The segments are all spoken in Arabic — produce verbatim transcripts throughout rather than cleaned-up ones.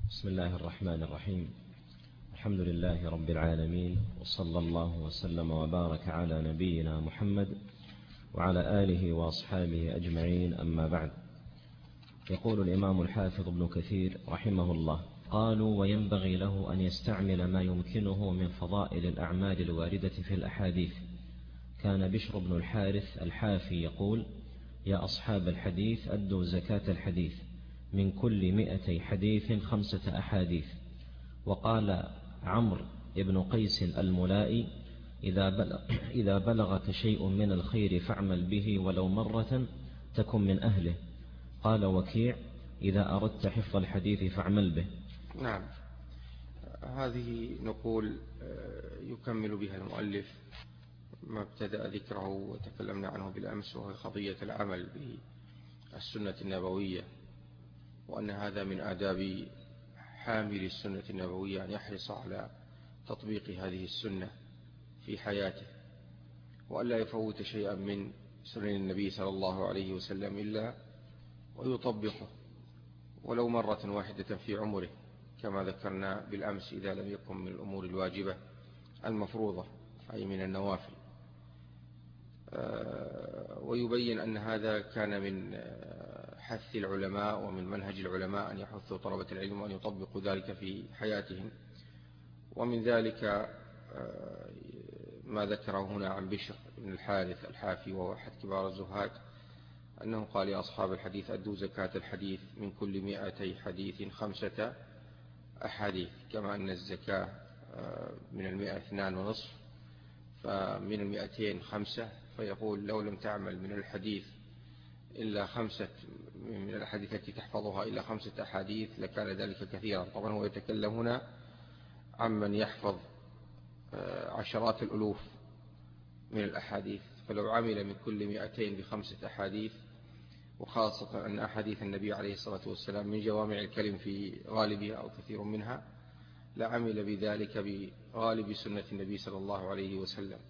بسم الله الرحمن الرحيم. الحمد لله رب العالمين، وصلى الله وسلم وبارك على نبينا محمد وعلى آله وأصحابه أجمعين، أما بعد. يقول الإمام الحافظ ابن كثير رحمه الله: قالوا: وينبغي له أن يستعمل ما يمكنه من فضائل الأعمال الواردة في الأحاديث. كان بشر بن الحارث الحافي يقول: يا أصحاب الحديث أدوا زكاة الحديث، من كل مئتي حديث خمسة أحاديث. وقال عمرو بن قيس الملائي: إذا بلغ إذا بلغك شيء من الخير فاعمل به ولو مرة تكن من أهله. قال وكيع: إذا أردت حفظ الحديث فاعمل به. نعم، هذه نقول يكمل بها المؤلف ما ابتدأ ذكره وتكلمنا عنه بالأمس، وهي قضية العمل بالسنة النبوية، وأن هذا من آداب حامل السنة النبوية أن يحرص على تطبيق هذه السنة في حياته، وأن لا يفوت شيئا من سنن النبي صلى الله عليه وسلم إلا ويطبقه ولو مرة واحدة في عمره، كما ذكرنا بالأمس إذا لم يكن من الأمور الواجبة المفروضة أي من النوافل. ويبين أن هذا كان من حث العلماء ومن منهج العلماء أن يحثوا طلبة العلم وأن يطبقوا ذلك في حياتهم. ومن ذلك ما ذكره هنا عن بشر بن الحارث الحافي، وهو أحد كبار الزهاد، أنه قال: يا أصحاب الحديث أدوا زكاة الحديث، من كل مئتي حديث خمسة أحاديث. كما أن الزكاة من المئة اثنان ونصف، فمن المئتين خمسة، فيقول: لو لم تعمل من الحديث إلا خمسة من الأحاديث التي تحفظها إلا خمسة أحاديث لكان ذلك كثيرا. طبعا هو يتكلم هنا عمن يحفظ عشرات الألوف من الأحاديث، فلو عمل من كل مئتين بخمسة أحاديث، وخاصة أن أحاديث النبي عليه الصلاة والسلام من جوامع الكلم في غالبها أو كثير منها، لعمل بذلك بغالب سنة النبي صلى الله عليه وسلم.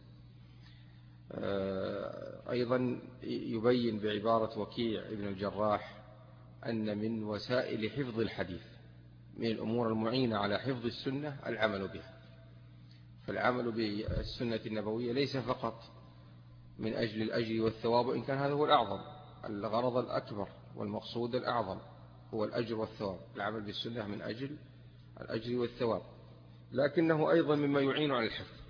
أيضا يبين بعبارة وكيع ابن الجراح أن من وسائل حفظ الحديث، من الأمور المعينة على حفظ السنة، العمل بها. فالعمل بالسنة النبوية ليس فقط من أجل الأجر والثواب، وإن كان هذا هو الأعظم، الغرض الأكبر والمقصود الأعظم هو الأجر والثواب، العمل بالسنة من أجل الأجر والثواب، لكنه أيضا مما يعين على الحفظ.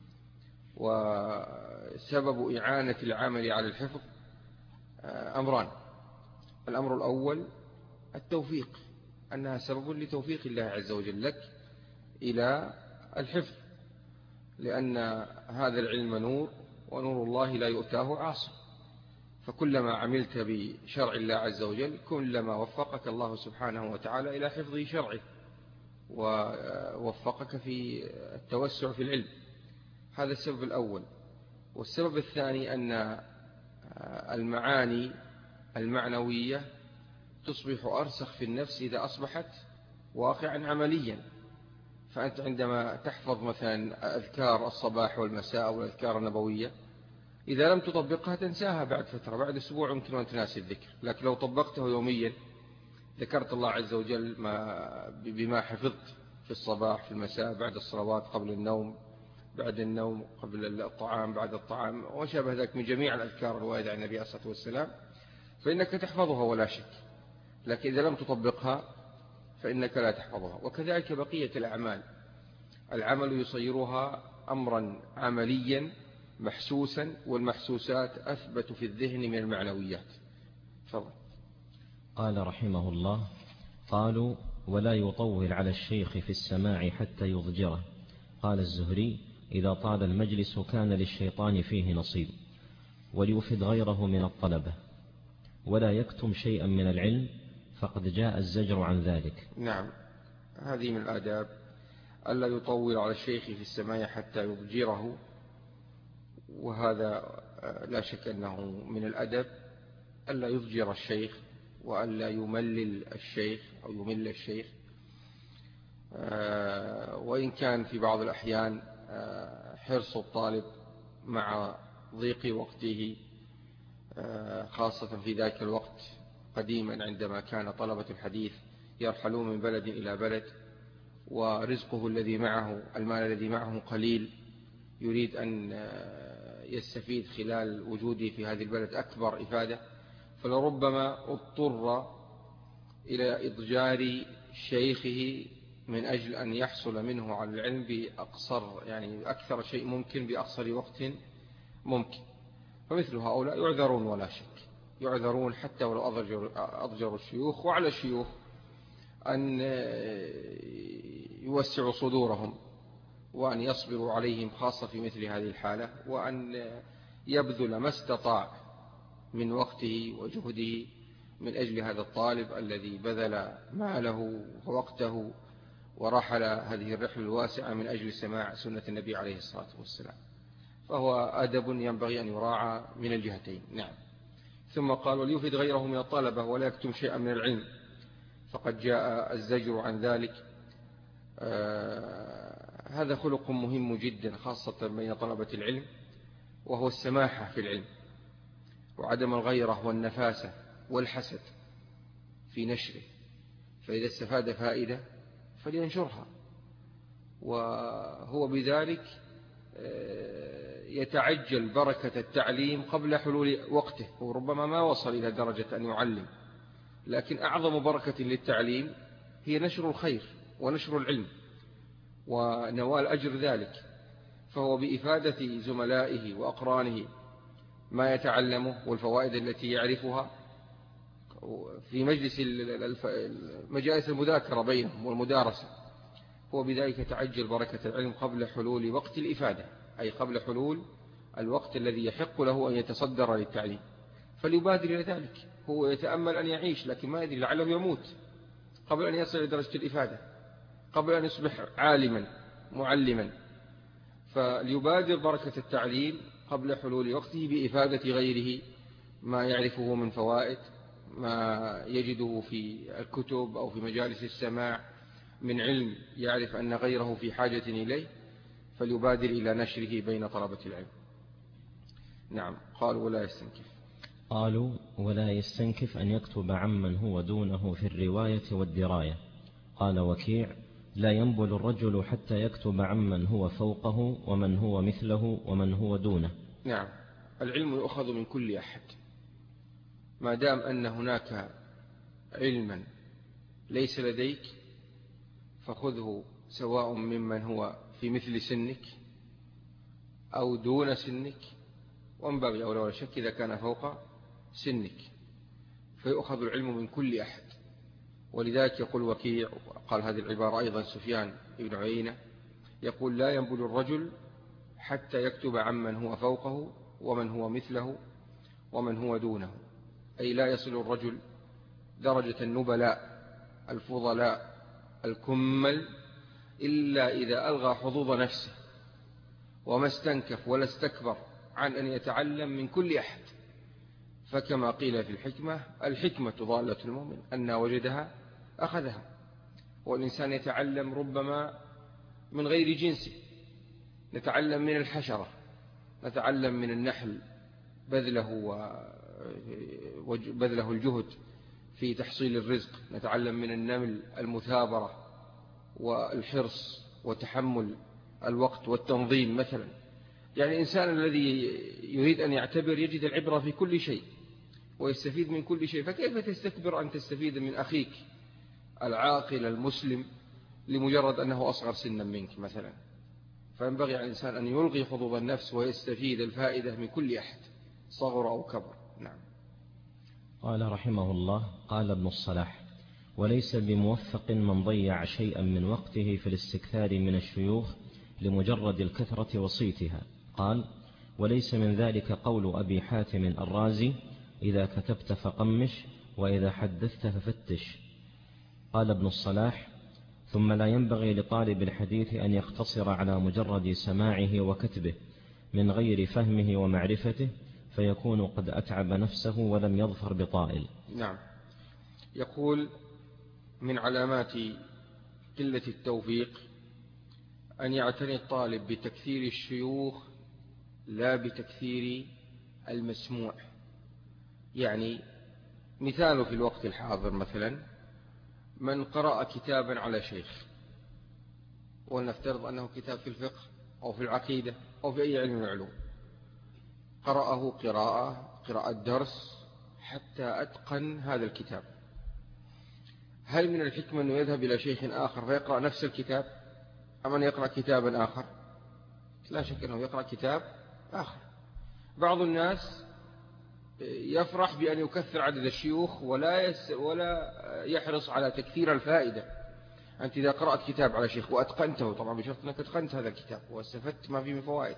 وسبب إعانة العمل على الحفظ أمران: الأمر الأول التوفيق، أنها سبب لتوفيق الله عز وجل لك إلى الحفظ، لأن هذا العلم نور، ونور الله لا يؤتاه عاصم. فكلما عملت بشرع الله عز وجل كلما وفقك الله سبحانه وتعالى إلى حفظ شرعه، ووفقك في التوسع في العلم. هذا السبب الأول. والسبب الثاني أن المعاني المعنوية تصبح أرسخ في النفس إذا أصبحت واقعا عمليا. فأنت عندما تحفظ مثلا أذكار الصباح والمساء والأذكار النبوية، إذا لم تطبقها تنساها بعد فترة، بعد أسبوع يمكن أن تناسي الذكر. لكن لو طبقته يوميا، ذكرت الله عز وجل ما بما حفظت في الصباح في المساء، بعد الصلوات، قبل النوم، بعد النوم، قبل الطعام، بعد الطعام، وشابه ذلك من جميع الأذكار الواردة عن النبي عليه الصلاة والسلام، فإنك تحفظها ولا شك. لكن إذا لم تطبقها فإنك لا تحفظها. وكذلك بقية الأعمال، العمل يصيرها أمرا عمليا محسوسا، والمحسوسات أثبت في الذهن من المعنويات. فضل. قال رحمه الله: قالوا: ولا يطول على الشيخ في السماع حتى يضجره. قال الزهري: إذا طال المجلس كان للشيطان فيه نصيب، وليفد غيره من الطلبة، ولا يكتم شيئا من العلم، فقد جاء الزجر عن ذلك. نعم، هذه من الآداب، ألا يطول على الشيخ في السماع حتى يضجره، وهذا لا شك أنه من الأدب، ألا يضجر الشيخ، وألا يملل الشيخ أو يمل الشيخ. وإن كان في بعض الأحيان حرص الطالب مع ضيق وقته، خاصة في ذاك الوقت قديما عندما كان طلبة الحديث يرحلون من بلد إلى بلد، ورزقه الذي معه، المال الذي معه قليل، يريد أن يستفيد خلال وجوده في هذه البلد أكبر إفادة، فلربما اضطر إلى إضجار شيخه من أجل أن يحصل منه على العلم بأقصر، يعني أكثر شيء ممكن بأقصر وقت ممكن. فمثل هؤلاء يعذرون ولا شك، يعذرون حتى ولو أضجروا الشيوخ، وعلى الشيوخ أن يوسعوا صدورهم وأن يصبروا عليهم خاصة في مثل هذه الحالة، وأن يبذل ما استطاع من وقته وجهده من أجل هذا الطالب الذي بذل ماله ووقته ورحل هذه الرحلة الواسعة من أجل سماع سنة النبي عليه الصلاة والسلام. فهو أدب ينبغي أن يراعى من الجهتين. نعم. ثم قال: وليفيد غيره من الطلبة ولا يكتم شيئا من العلم، فقد جاء الزجر عن ذلك. آه هذا خلق مهم جدا خاصة بين طلبة العلم، وهو السماحة في العلم، وعدم الغيرة والنفاسة والحسد في نشره. فإذا استفاد فائدة فلينشرها، وهو بذلك يتعجل بركة التعليم قبل حلول وقته، وربما ما وصل إلى درجة أن يعلم، لكن أعظم بركة للتعليم هي نشر الخير ونشر العلم ونوال أجر ذلك. فهو بإفادة زملائه وأقرانه ما يتعلمه والفوائد التي يعرفها في مجلس مجالس المذاكرة بينهم والمدارسة، هو بذلك يتعجل بركة العلم قبل حلول وقت الإفادة، أي قبل حلول الوقت الذي يحق له أن يتصدر للتعليم، فليبادر إلى ذلك. هو يتأمل أن يعيش، لكن ما يدري، لعله يموت قبل أن يصل إلى درجة الإفادة، قبل أن يصبح عالما معلما. فليبادر بركة التعليم قبل حلول وقته بإفادة غيره ما يعرفه من فوائد، ما يجده في الكتب أو في مجالس السماع من علم يعرف أن غيره في حاجة إليه، فليبادر إلى نشره بين طلبة العلم. نعم. قالوا: ولا يستنكف قالوا ولا يستنكف أن يكتب عمن هو دونه في الرواية والدراية. قال وكيع: لا ينبل الرجل حتى يكتب عمن هو فوقه ومن هو مثله ومن هو دونه. نعم. العلم يؤخذ من كل أحد، ما دام أن هناك علما ليس لديك فخذه، سواء ممن هو في مثل سنك أو دون سنك، ومن باب أولى ولا شك إذا كان فوق سنك، فيؤخذ العلم من كل أحد. ولذلك يقول وكيع، قال هذه العبارة أيضا سفيان بن عيينة، يقول: لا ينبل الرجل حتى يكتب عمن هو فوقه ومن هو مثله ومن هو دونه، أي لا يصل الرجل درجة النبلاء الفضلاء الكمل إلا إذا ألغى حظوظ نفسه وما استنكف ولا استكبر عن أن يتعلم من كل أحد. فكما قيل في الحكمة: الحكمة ضالة المؤمن، أن وجدها أخذها. والإنسان يتعلم ربما من غير جنسه، نتعلم من الحشرة، نتعلم من النحل بذله وبذله الجهد في تحصيل الرزق، نتعلم من النمل المثابرة والحرص وتحمل الوقت والتنظيم مثلا. يعني الإنسان الذي يريد أن يعتبر يجد العبرة في كل شيء ويستفيد من كل شيء، فكيف تستكبر أن تستفيد من أخيك العاقل المسلم لمجرد أنه أصغر سنا منك مثلا؟ فينبغي على الإنسان أن يلغي حظوظ النفس ويستفيد الفائدة من كل أحد صغر أو كبر. نعم. قال رحمه الله: قال ابن الصلاح: وليس بموفق من ضيع شيئا من وقته في الاستكثار من الشيوخ لمجرد الكثرة وصيتها. قال: وليس من ذلك قول أبي حاتم الرازي: إذا كتبت فقمش، وإذا حدثت ففتش. قال ابن الصلاح: ثم لا ينبغي لطالب الحديث أن يقتصر على مجرد سماعه وكتبه من غير فهمه ومعرفته، فيكون قد أتعب نفسه ولم يظفر بطائل. نعم. يقول: من علامات قلة التوفيق أن يعتني الطالب بتكثير الشيوخ لا بتكثير المسموع. يعني مثال في الوقت الحاضر مثلا من قرأ كتابا على شيخ، ولنفترض أنه كتاب في الفقه أو في العقيدة أو في أي علم من العلوم، قرأه قراءة قراءة درس حتى أتقن هذا الكتاب، هل من الحكمة أنه يذهب إلى شيخ آخر فيقرأ نفس الكتاب أم أن يقرأ كتابا آخر؟ لا شك أنه يقرأ كتاب آخر. بعض الناس يفرح بأن يكثر عدد الشيوخ ولا يس ولا يحرص على تكثير الفائدة. أنت إذا قرأت كتاب على شيخ وأتقنته، طبعا بشرط أنك أتقنت هذا الكتاب واستفدت ما فيه من فوائد،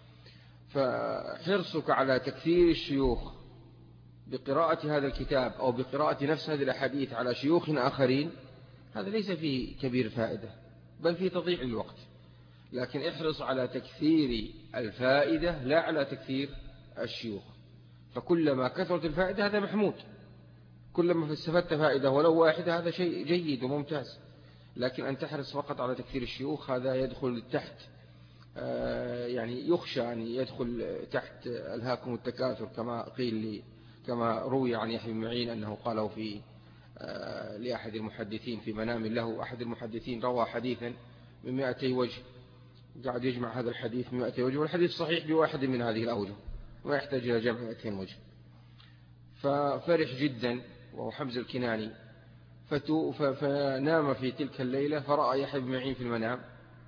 فحرصك على تكثير الشيوخ بقراءة هذا الكتاب أو بقراءة نفس هذه الأحاديث على شيوخ آخرين، هذا ليس فيه كبير فائدة بل فيه تضييع الوقت. لكن احرص على تكثير الفائدة لا على تكثير الشيوخ، فكلما كثرت الفائدة هذا محمود، كلما استفدت فائدة ولو واحدة هذا شيء جيد وممتاز. لكن أن تحرص فقط على تكثير الشيوخ هذا يدخل تحت، يعني يخشى أن يدخل تحت ألهاكم التكاثر كما قيل لي، كما روي عن يحيى بن معين أنه قاله في لأحد المحدثين في منام له. أحد المحدثين روى حديثا من مئتي وجه، قاعد يجمع هذا الحديث من مئتي وجه، والحديث صحيح بواحد من هذه الأوجه ما يحتاج إلى جمع مئتين وجه. ففرح جدا وهو حمزة الكناني، فنام في تلك الليلة فرأى يحيى بن معين في المنام،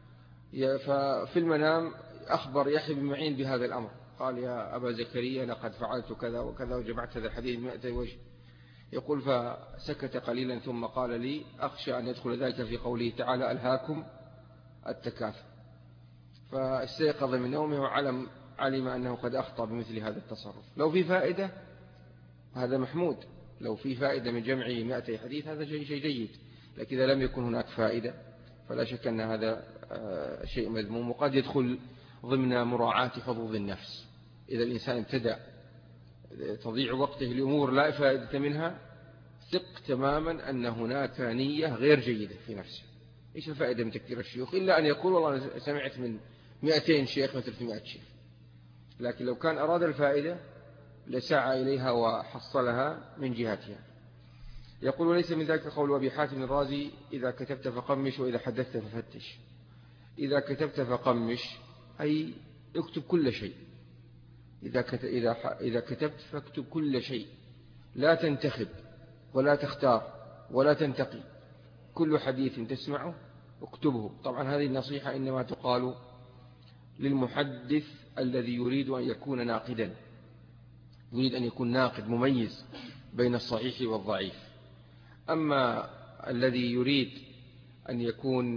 ففي المنام أخبر يحيى بن معين بهذا الأمر، قال يا أبا زكريا لقد فعلت كذا وكذا وجمعت هذا الحديث مئتي وجه. يقول فسكت قليلا ثم قال لي أخشى أن يدخل ذلك في قوله تعالى ألهاكم التكاثر. فاستيقظ من نومه وعلم علم أنه قد أخطأ بمثل هذا التصرف. لو في فائدة هذا محمود، لو في فائدة من جمع مئتي حديث هذا شيء جيد، لكن إذا لم يكن هناك فائدة فلا شك أن هذا شيء مذموم، وقد يدخل ضمن مراعاة حظوظ النفس. إذا الإنسان ابتدأ تضيع وقته لأمور لا فائدة منها، ثق تماما أن هناك نية غير جيدة في نفسه. إيش الفائدة من تكثير الشيوخ إلا أن يقول والله أنا سمعت من مئتين شيخ مثل في مئة شيخ. لكن لو كان أراد الفائدة لسعى إليها وحصلها من جهتها. يقول وليس من ذلك قول أبي حاتم الرازي إذا كتبت فقمش وإذا حدثت ففتش. إذا كتبت فقمش أي اكتب كل شيء، إذا إذا كتبت فاكتب كل شيء، لا تنتخب ولا تختار ولا تنتقي، كل حديث تسمعه اكتبه. طبعا هذه النصيحة إنما تقال للمحدث الذي يريد أن يكون ناقدا، يريد أن يكون ناقد مميز بين الصحيح والضعيف. أما الذي يريد أن يكون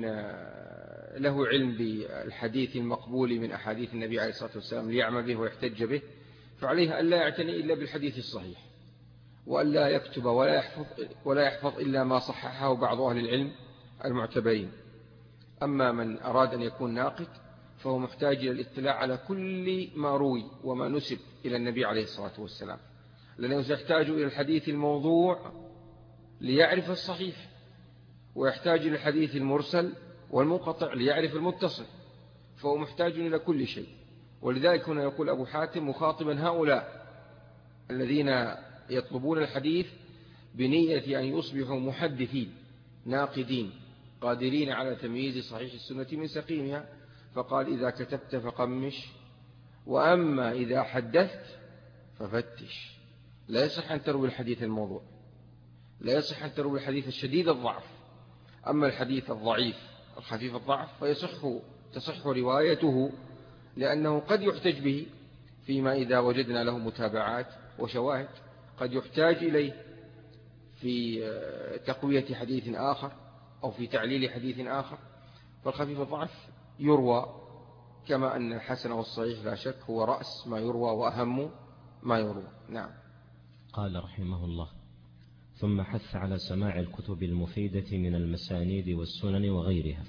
له علم بالحديث المقبول من أحاديث النبي عليه الصلاة والسلام ليعمل به ويحتج به، فعليه أن لا يعتني إلا بالحديث الصحيح، وأن لا يكتب ولا يحفظ, ولا يحفظ إلا ما صححه بعض أهل العلم المعتبرين. أما من أراد أن يكون ناقد فهو محتاج إلى الاطلاع على كل ما روي وما نسب إلى النبي عليه الصلاة والسلام، لأنه سيحتاج إلى الحديث الموضوع ليعرف الصحيح، ويحتاج إلى الحديث المرسل والمنقطع ليعرف المتصل، فهو محتاج إلى كل شيء. ولذلك هنا يقول أبو حاتم مخاطبا هؤلاء الذين يطلبون الحديث بنية أن يصبحوا محدثين ناقدين قادرين على تمييز صحيح السنة من سقيمها، فقال إذا كتبت فقمش، وأما إذا حدثت ففتش. لا يصح أن تروي الحديث الموضوع، لا يصح أن تروي الحديث الشديد الضعف. أما الحديث الضعيف الخفيف الضعف فيصح تصح روايته، لأنه قد يحتج به فيما إذا وجدنا له متابعات وشواهد، قد يحتاج إليه في تقوية حديث آخر أو في تعليل حديث آخر. فالخفيف الضعف يروى، كما أن الحسن والصحيح لا شك هو رأس ما يروى وأهم ما يروى. نعم. قال رحمه الله: ثم حث على سماع الكتب المفيدة من المسانيد والسنن وغيرها.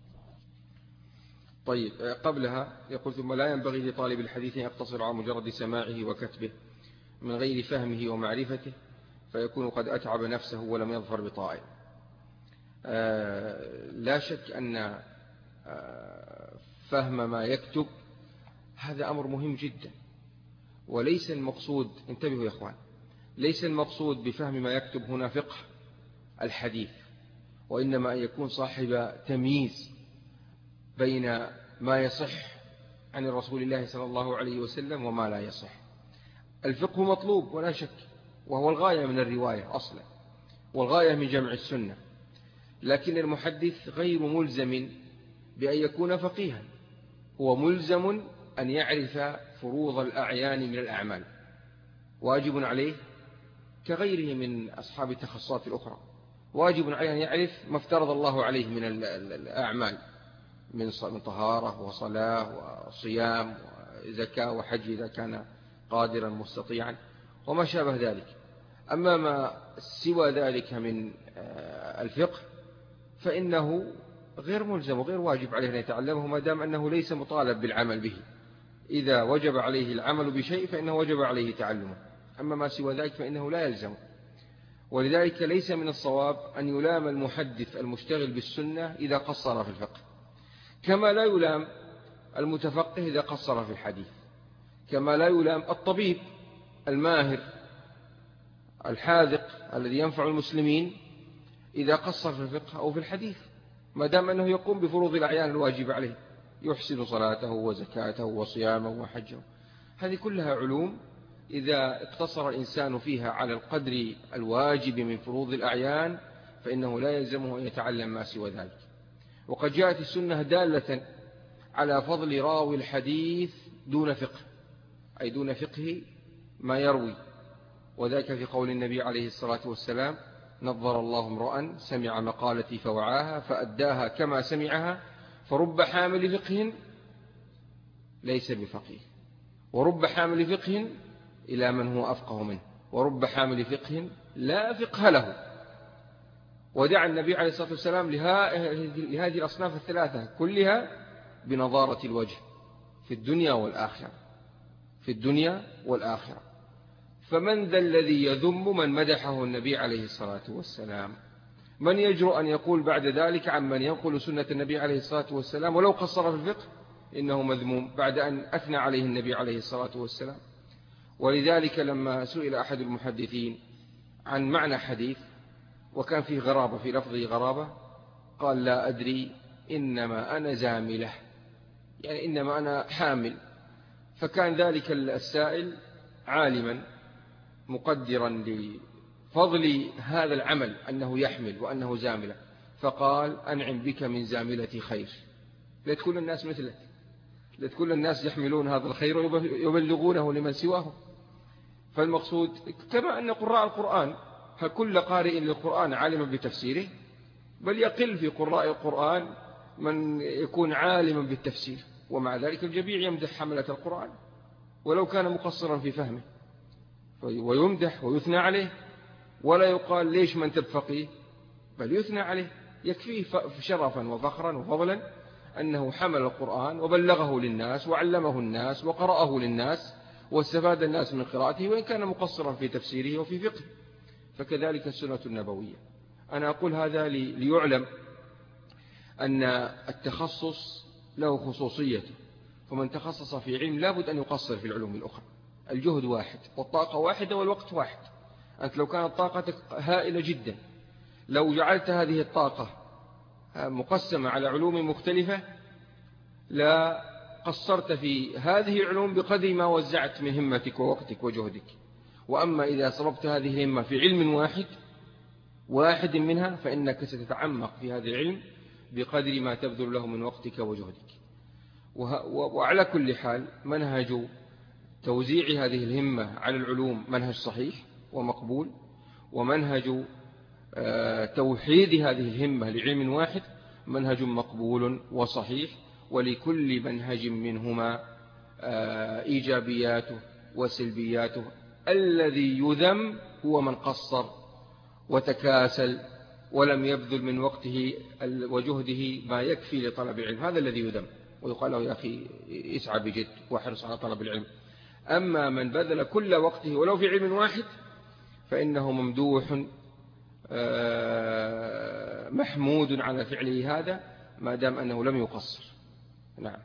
طيب، قبلها يقول: ثم لا ينبغي لطالب الحديث أن يقتصر على مجرد سماعه وكتبه من غير فهمه ومعرفته، فيكون قد أتعب نفسه ولم يظفر بطائل. آه لا شك أن آه فهم ما يكتب هذا أمر مهم جدا، وليس المقصود، انتبهوا يا أخوان، ليس المقصود بفهم ما يكتب هنا فقه الحديث، وإنما أن يكون صاحب تمييز بين ما يصح عن الرسول الله صلى الله عليه وسلم وما لا يصح. الفقه مطلوب ولا شك، وهو الغاية من الرواية أصلا، والغاية من جمع السنة، لكن المحدث غير ملزم بأن يكون فقيها، هو ملزم أن يعرف فروض الأعيان من الأعمال، واجب عليه كغيره من أصحاب التخصصات الأخرى، واجب عليه أن يعرف ما افترض الله عليه من الأعمال من طهارة وصلاة وصيام وزكاة وحج إذا كان قادرا مستطيعا وما شابه ذلك. أما ما سوى ذلك من الفقه فإنه غير ملزم وغير واجب عليه أن يتعلمه ما دام أنه ليس مطالب بالعمل به. إذا وجب عليه العمل بشيء فإنه وجب عليه تعلمه، أما ما سوى ذلك فإنه لا يلزم. ولذلك ليس من الصواب أن يلام المحدث المشتغل بالسنة إذا قصر في الفقه، كما لا يلام المتفقه إذا قصر في الحديث، كما لا يلام الطبيب الماهر الحاذق الذي ينفع المسلمين إذا قصر في الفقه أو في الحديث، ما دام أنه يقوم بفروض الأعيان الواجب عليه، يحسن صلاته وزكاته وصيامه وحجه. هذه كلها علوم إذا اقتصر الإنسان فيها على القدر الواجب من فروض الأعيان فإنه لا يلزمه أن يتعلم ما سوى ذلك. وقد جاءت السنة دالة على فضل راوي الحديث دون فقه، أي دون فقه ما يروي، وذلك في قول النبي عليه الصلاة والسلام: نظر الله امرأ سمع مقالتي فوعاها فأداها كما سمعها، فرب حامل فقه ليس بفقيه، ورب حامل فقه إلى من هو أفقه منه، ورب حامل فقه لا فقه له. ودعا النبي عليه الصلاة والسلام لهذه الأصناف الثلاثة كلها بنظارة الوجه في الدنيا والآخرة، في الدنيا والآخرة. فمن ذا الذي يذم من مدحه النبي عليه الصلاة والسلام؟ من يجرؤ أن يقول بعد ذلك عن من ينقل سنة النبي عليه الصلاة والسلام ولو قصر في الفقه إنه مذموم بعد أن أثنى عليه النبي عليه الصلاة والسلام؟ ولذلك لما سئل أحد المحدثين عن معنى حديث وكان فيه غرابة، في لفظه غرابة، قال: لا أدري، إنما أنا زاملة، يعني إنما أنا حامل. فكان ذلك السائل عالما مقدرا لفضل هذا العمل أنه يحمل وأنه زاملة، فقال: أنعم بك من زاملة خير، لا تكون الناس مثلك، لا تكون الناس يحملون هذا الخير ويبلغونه لمن سواه. فالمقصود كما أن قراء القرآن فكل قارئ للقرآن عالما بتفسيره، بل يقل في قراء القرآن من يكون عالما بالتفسير، ومع ذلك الجميع يمدح حملة القرآن ولو كان مقصرا في فهمه، ويمدح ويثنى عليه، ولا يقال ليش من تبفقيه، بل يثنى عليه. يكفيه شرفا وفخرا وفضلا أنه حمل القرآن وبلغه للناس وعلمه الناس وقرأه للناس واستفاد الناس من قراءته، وإن كان مقصرا في تفسيره وفي فقه. فكذلك السنة النبوية. أنا أقول هذا ليعلم أن التخصص له خصوصيته، فمن تخصص في علم لابد أن يقصر في العلوم الأخرى. الجهد واحد والطاقة واحدة والوقت واحد. أنت لو كانت طاقتك هائلة جدا، لو جعلت هذه الطاقة مقسمة على علوم مختلفة لا قصرت في هذه العلوم بقدر ما وزعت من همتك ووقتك وجهدك. وأما إذا صببت هذه الهمة في علم واحد واحد منها فإنك ستتعمق في هذا العلم بقدر ما تبذل له من وقتك وجهدك. وعلى كل حال منهج توزيع هذه الهمة على العلوم منهج صحيح ومقبول، ومنهج توحيد هذه الهمة لعلم واحد منهج مقبول وصحيح، ولكل منهج منهما إيجابياته وسلبياته. الذي يذم هو من قصر وتكاسل ولم يبذل من وقته وجهده ما يكفي لطلب العلم، هذا الذي يذم، ويقال له: يا أخي اسعى بجد واحرص على طلب العلم. أما من بذل كل وقته ولو في علم واحد فإنه ممدوح محمود على فعله هذا ما دام أنه لم يقصر. نعم.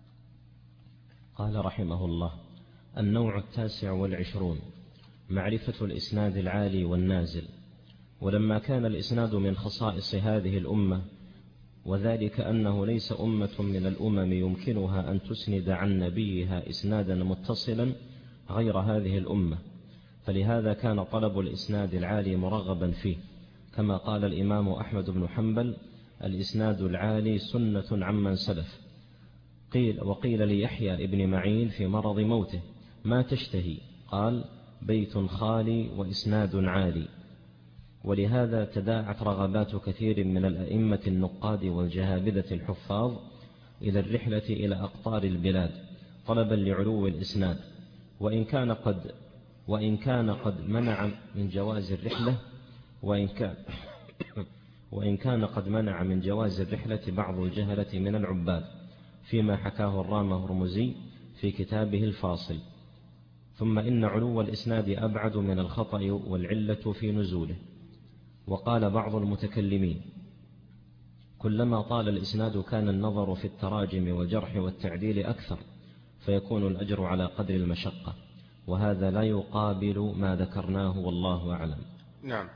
قال رحمه الله: النوع التاسع والعشرون: معرفة الإسناد العالي والنازل، ولما كان الإسناد من خصائص هذه الأمة، وذلك أنه ليس أمة من الأمم يمكنها أن تسند عن نبيها إسنادا متصلا غير هذه الأمة، فلهذا كان طلب الإسناد العالي مرغبا فيه، كما قال الإمام أحمد بن حنبل: الإسناد العالي سنة عمن سلف. قيل وقيل ليحيى ابن معين في مرض موته: ما تشتهي؟ قال: بيت خالي وإسناد عالي. ولهذا تداعت رغبات كثير من الأئمة النقاد والجهابذة الحفاظ إلى الرحلة إلى أقطار البلاد طلبا لعلو الإسناد، وإن كان قد وإن كان قد منع من جواز الرحلة وإن كان وإن كان قد منع من جواز الرحلة بعض الجهلة من العباد، فيما حكاه الرام هرمزي في كتابه الفاصل. ثم إن علو الإسناد أبعد من الخطأ والعلة في نزوله. وقال بعض المتكلمين: كلما طال الإسناد كان النظر في التراجم والجرح والتعديل أكثر، فيكون الأجر على قدر المشقة، وهذا لا يقابل ما ذكرناه والله أعلم. نعم.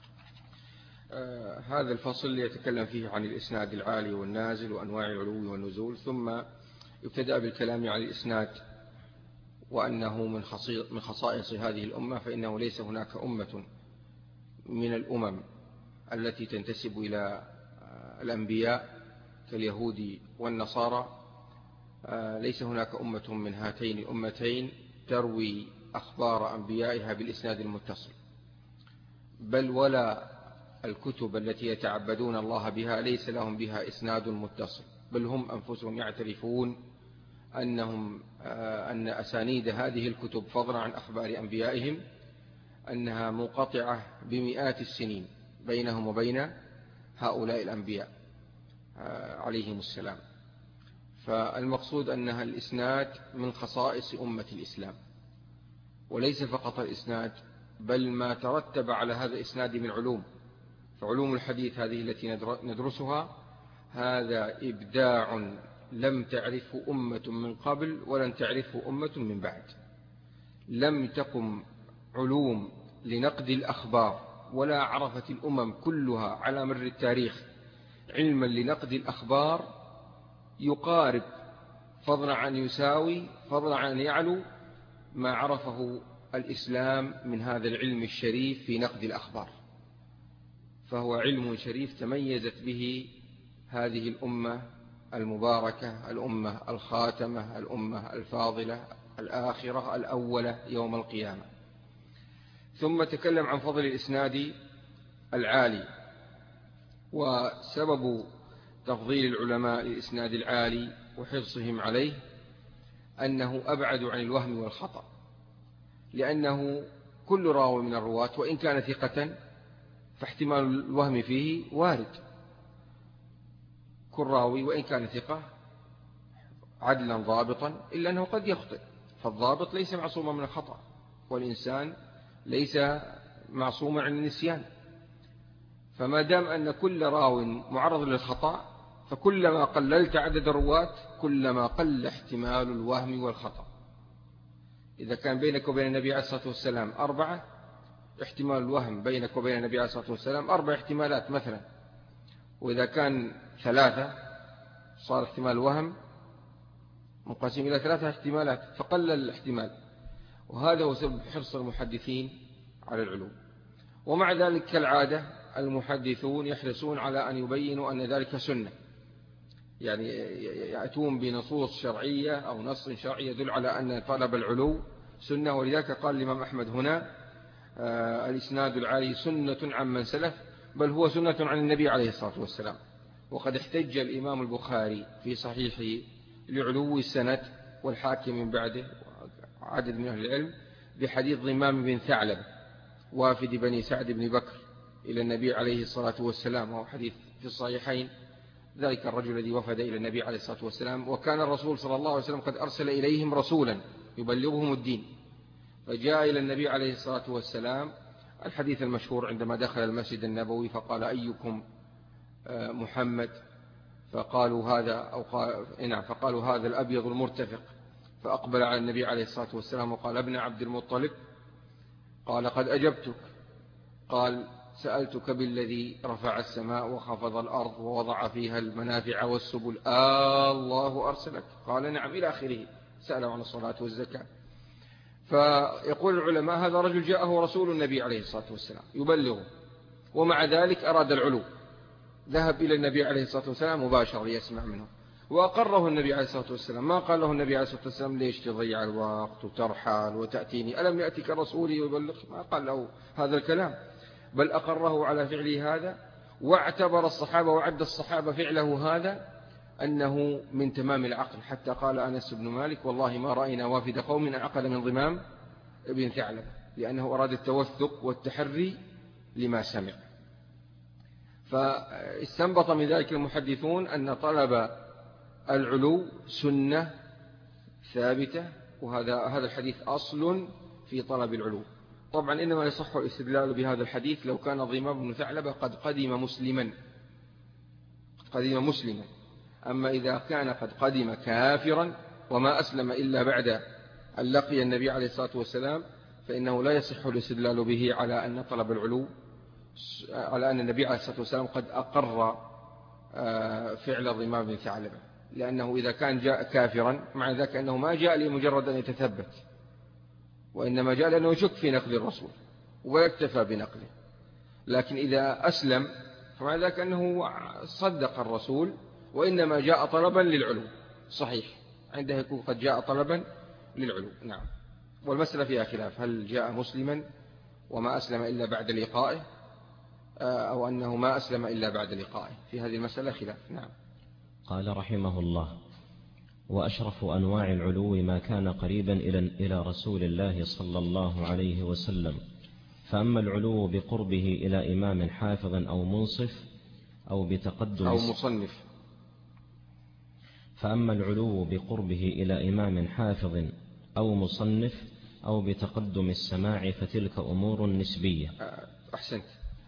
آه هذا الفصل يتكلم فيه عن الإسناد العالي والنازل وأنواع العلو والنزول، ثم يبتدأ بالكلام عن الإسناد وأنه من من خصائص هذه الأمة، فإنه ليس هناك أمة من الأمم التي تنتسب إلى الأنبياء كاليهود والنصارى، ليس هناك أمة من هاتين الأمتين تروي أخبار أنبيائها بالإسناد المتصل، بل ولا الكتب التي يتعبدون الله بها ليس لهم بها إسناد متصل، بل هم أنفسهم يعترفون أنهم أن أسانيد هذه الكتب فضلا عن أخبار أنبيائهم أنها منقطعة بمئات السنين بينهم وبين هؤلاء الأنبياء عليهم السلام. فالمقصود أنها الإسناد من خصائص أمة الإسلام، وليس فقط الإسناد بل ما ترتب على هذا الإسناد من علوم. فعلوم الحديث هذه التي ندرسها هذا إبداع لم تعرفه أمة من قبل ولن تعرفه أمة من بعد. لم تقم علوم لنقد الأخبار، ولا عرفت الأمم كلها على مر التاريخ علما لنقد الأخبار يقارب فضلا عن يساوي فضلا عن يعلو ما عرفه الإسلام من هذا العلم الشريف في نقد الأخبار. فهو علم شريف تميزت به هذه الأمة المباركة، الأمة الخاتمة، الأمة الفاضلة الآخرة الأولى يوم القيامة. ثم تكلم عن فضل الإسناد العالي، وسبب تفضيل العلماء للإسناد العالي وحرصهم عليه أنه أبعد عن الوهم والخطأ، لأنه كل راوي من الرواة وإن كان ثقة فاحتمال الوهم فيه وارد. كل راوي وإن كان ثقة عدلا ضابطا إلا أنه قد يخطئ، فالضابط ليس معصوما من الخطأ، والإنسان ليس معصوما عن النسيان. فما دام أن كل راو معرض للخطأ فكلما قللت عدد الرواة كلما قل احتمال الوهم والخطأ. إذا كان بينك وبين النبي عليه الصلاة والسلام أربعة، احتمال الوهم بينك وبين النبي عليه الصلاة والسلام أربع احتمالات مثلا، وإذا كان ثلاثة صار احتمال الوهم منقسم إلى ثلاثة احتمالات، فقلل الاحتمال. وهذا هو سبب حرص المحدثين على العلوم. ومع ذلك كالعادة المحدثون يحرصون على أن يبينوا أن ذلك سنة، يعني يأتون بنصوص شرعية أو نص شرعي يدل على أن طلب العلو سنة. ولذلك قال الإمام أحمد هنا آه الإسناد العالي سنة عن من سلف، بل هو سنة عن النبي عليه الصلاة والسلام. وقد احتج الإمام البخاري في صحيحه لعلو السند والحاكم من بعده عدد من أهل العلم بحديث ضمام بن ثعلب وافد بني سعد بن بكر إلى النبي عليه الصلاة والسلام، وهو حديث في الصحيحين. ذلك الرجل الذي وفد إلى النبي عليه الصلاة والسلام، وكان الرسول صلى الله عليه وسلم قد أرسل إليهم رسولا يبلغهم الدين، فجاء إلى النبي عليه الصلاة والسلام الحديث المشهور عندما دخل المسجد النبوي فقال: أيكم محمد؟ فقالوا هذا أو قال نعم فقالوا هذا الأبيض المرتفق. فأقبل على النبي عليه الصلاة والسلام وقال: ابن عبد المطلب؟ قال: قد أجبتك. قال: سألتك بالذي رفع السماء وخفض الأرض ووضع فيها المنافع والسبل آه الله أرسلك؟ قال نعم، إلى آخره. سأله عن الصلاة والزكاة. فيقول العلماء هذا رجل جاءه رسول النبي عليه الصلاة والسلام يبلغه، ومع ذلك أراد العلو، ذهب إلى النبي عليه الصلاة والسلام مباشرة ليسمع منه، وأقره النبي عليه الصلاة والسلام. ما قال له النبي عليه الصلاة والسلام ليش تضيع الوقت وترحل وتأتيني، ألم يأتك رسولي ويبلغ؟ ما قال له هذا الكلام، بل أقره على فعله هذا، واعتبر الصحابة وعد الصحابة فعله هذا أنه من تمام العقل، حتى قال أنس بن مالك والله ما رأينا وافد قوم أعقل من ضمام ابن ثعلبة، لأنه أراد التوثق والتحري لما سمع. فاستنبط من ذلك المحدثون أن طلب العلو سنة ثابتة، وهذا هذا الحديث أصل في طلب العلو. طبعا إنما يصح الاستدلال بهذا الحديث لو كان ضمام بن ثعلبة قد قدم مسلما قدم مسلما أما إذا كان قد قدم كافرا وما أسلم إلا بعد أن لقي النبي عليه الصلاة والسلام، فإنه لا يصح الاستدلال به على أن طلب العلو، على أن النبي عليه الصلاة والسلام قد أقر فعل ضمام بن ثعلبة، لأنه إذا كان جاء كافرا مع ذلك أنه ما جاء لمجرد أن يتثبت، وإنما جاء لأنه يشك في نقل الرسول ويكتفى بنقله. لكن إذا أسلم فمع ذلك أنه صدق الرسول، وإنما جاء طلبا للعلو. صحيح، عنده يكون قد جاء طلبا للعلو. نعم. والمسألة فيها خلاف، هل جاء مسلما وما أسلم إلا بعد لقائه، أو أنه ما أسلم إلا بعد لقائه؟ في هذه المسألة خلاف. نعم. قال رحمه الله: وأشرف أنواع العلو ما كان قريبا إلى رسول الله صلى الله عليه وسلم. فأما العلو بقربه إلى إمام حافظ أو منصف أو بتقدم أو مصنف فأما العلو بقربه إلى إمام حافظ أو مصنف أو بتقدم السماع فتلك أمور نسبية. أحسنت.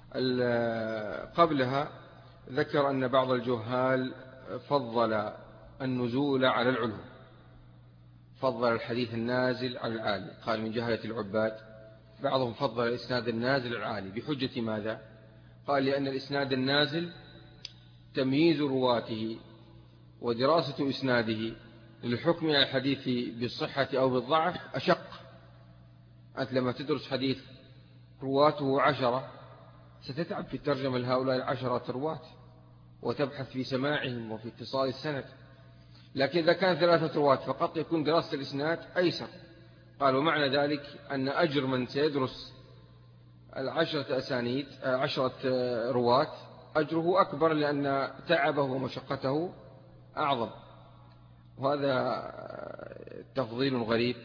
قبلها ذكر أن بعض الجهال فضل النزول على العلو، فضل الحديث النازل على العالي، قال من جهلة العباد. بعضهم فضل الإسناد النازل على العالي بحجة ماذا؟ قال لأن الإسناد النازل تمييز رواته ودراسة إسناده للحكم على الحديث بالصحة أو بالضعف أشق. أنت لما تدرس حديث رواته عشرة ستتعب في الترجمة لهؤلاء العشرة رواة، وتبحث في سماعهم وفي اتصال السند. لكن إذا كان ثلاثة رواة فقط يكون دراسة الإسناد أيسر. قالوا معنى ذلك أن أجر من سيدرس العشرة أسانيد عشرة رواة أجره أكبر، لأن تعبه ومشقته أعظم. وهذا تفضيل غريب،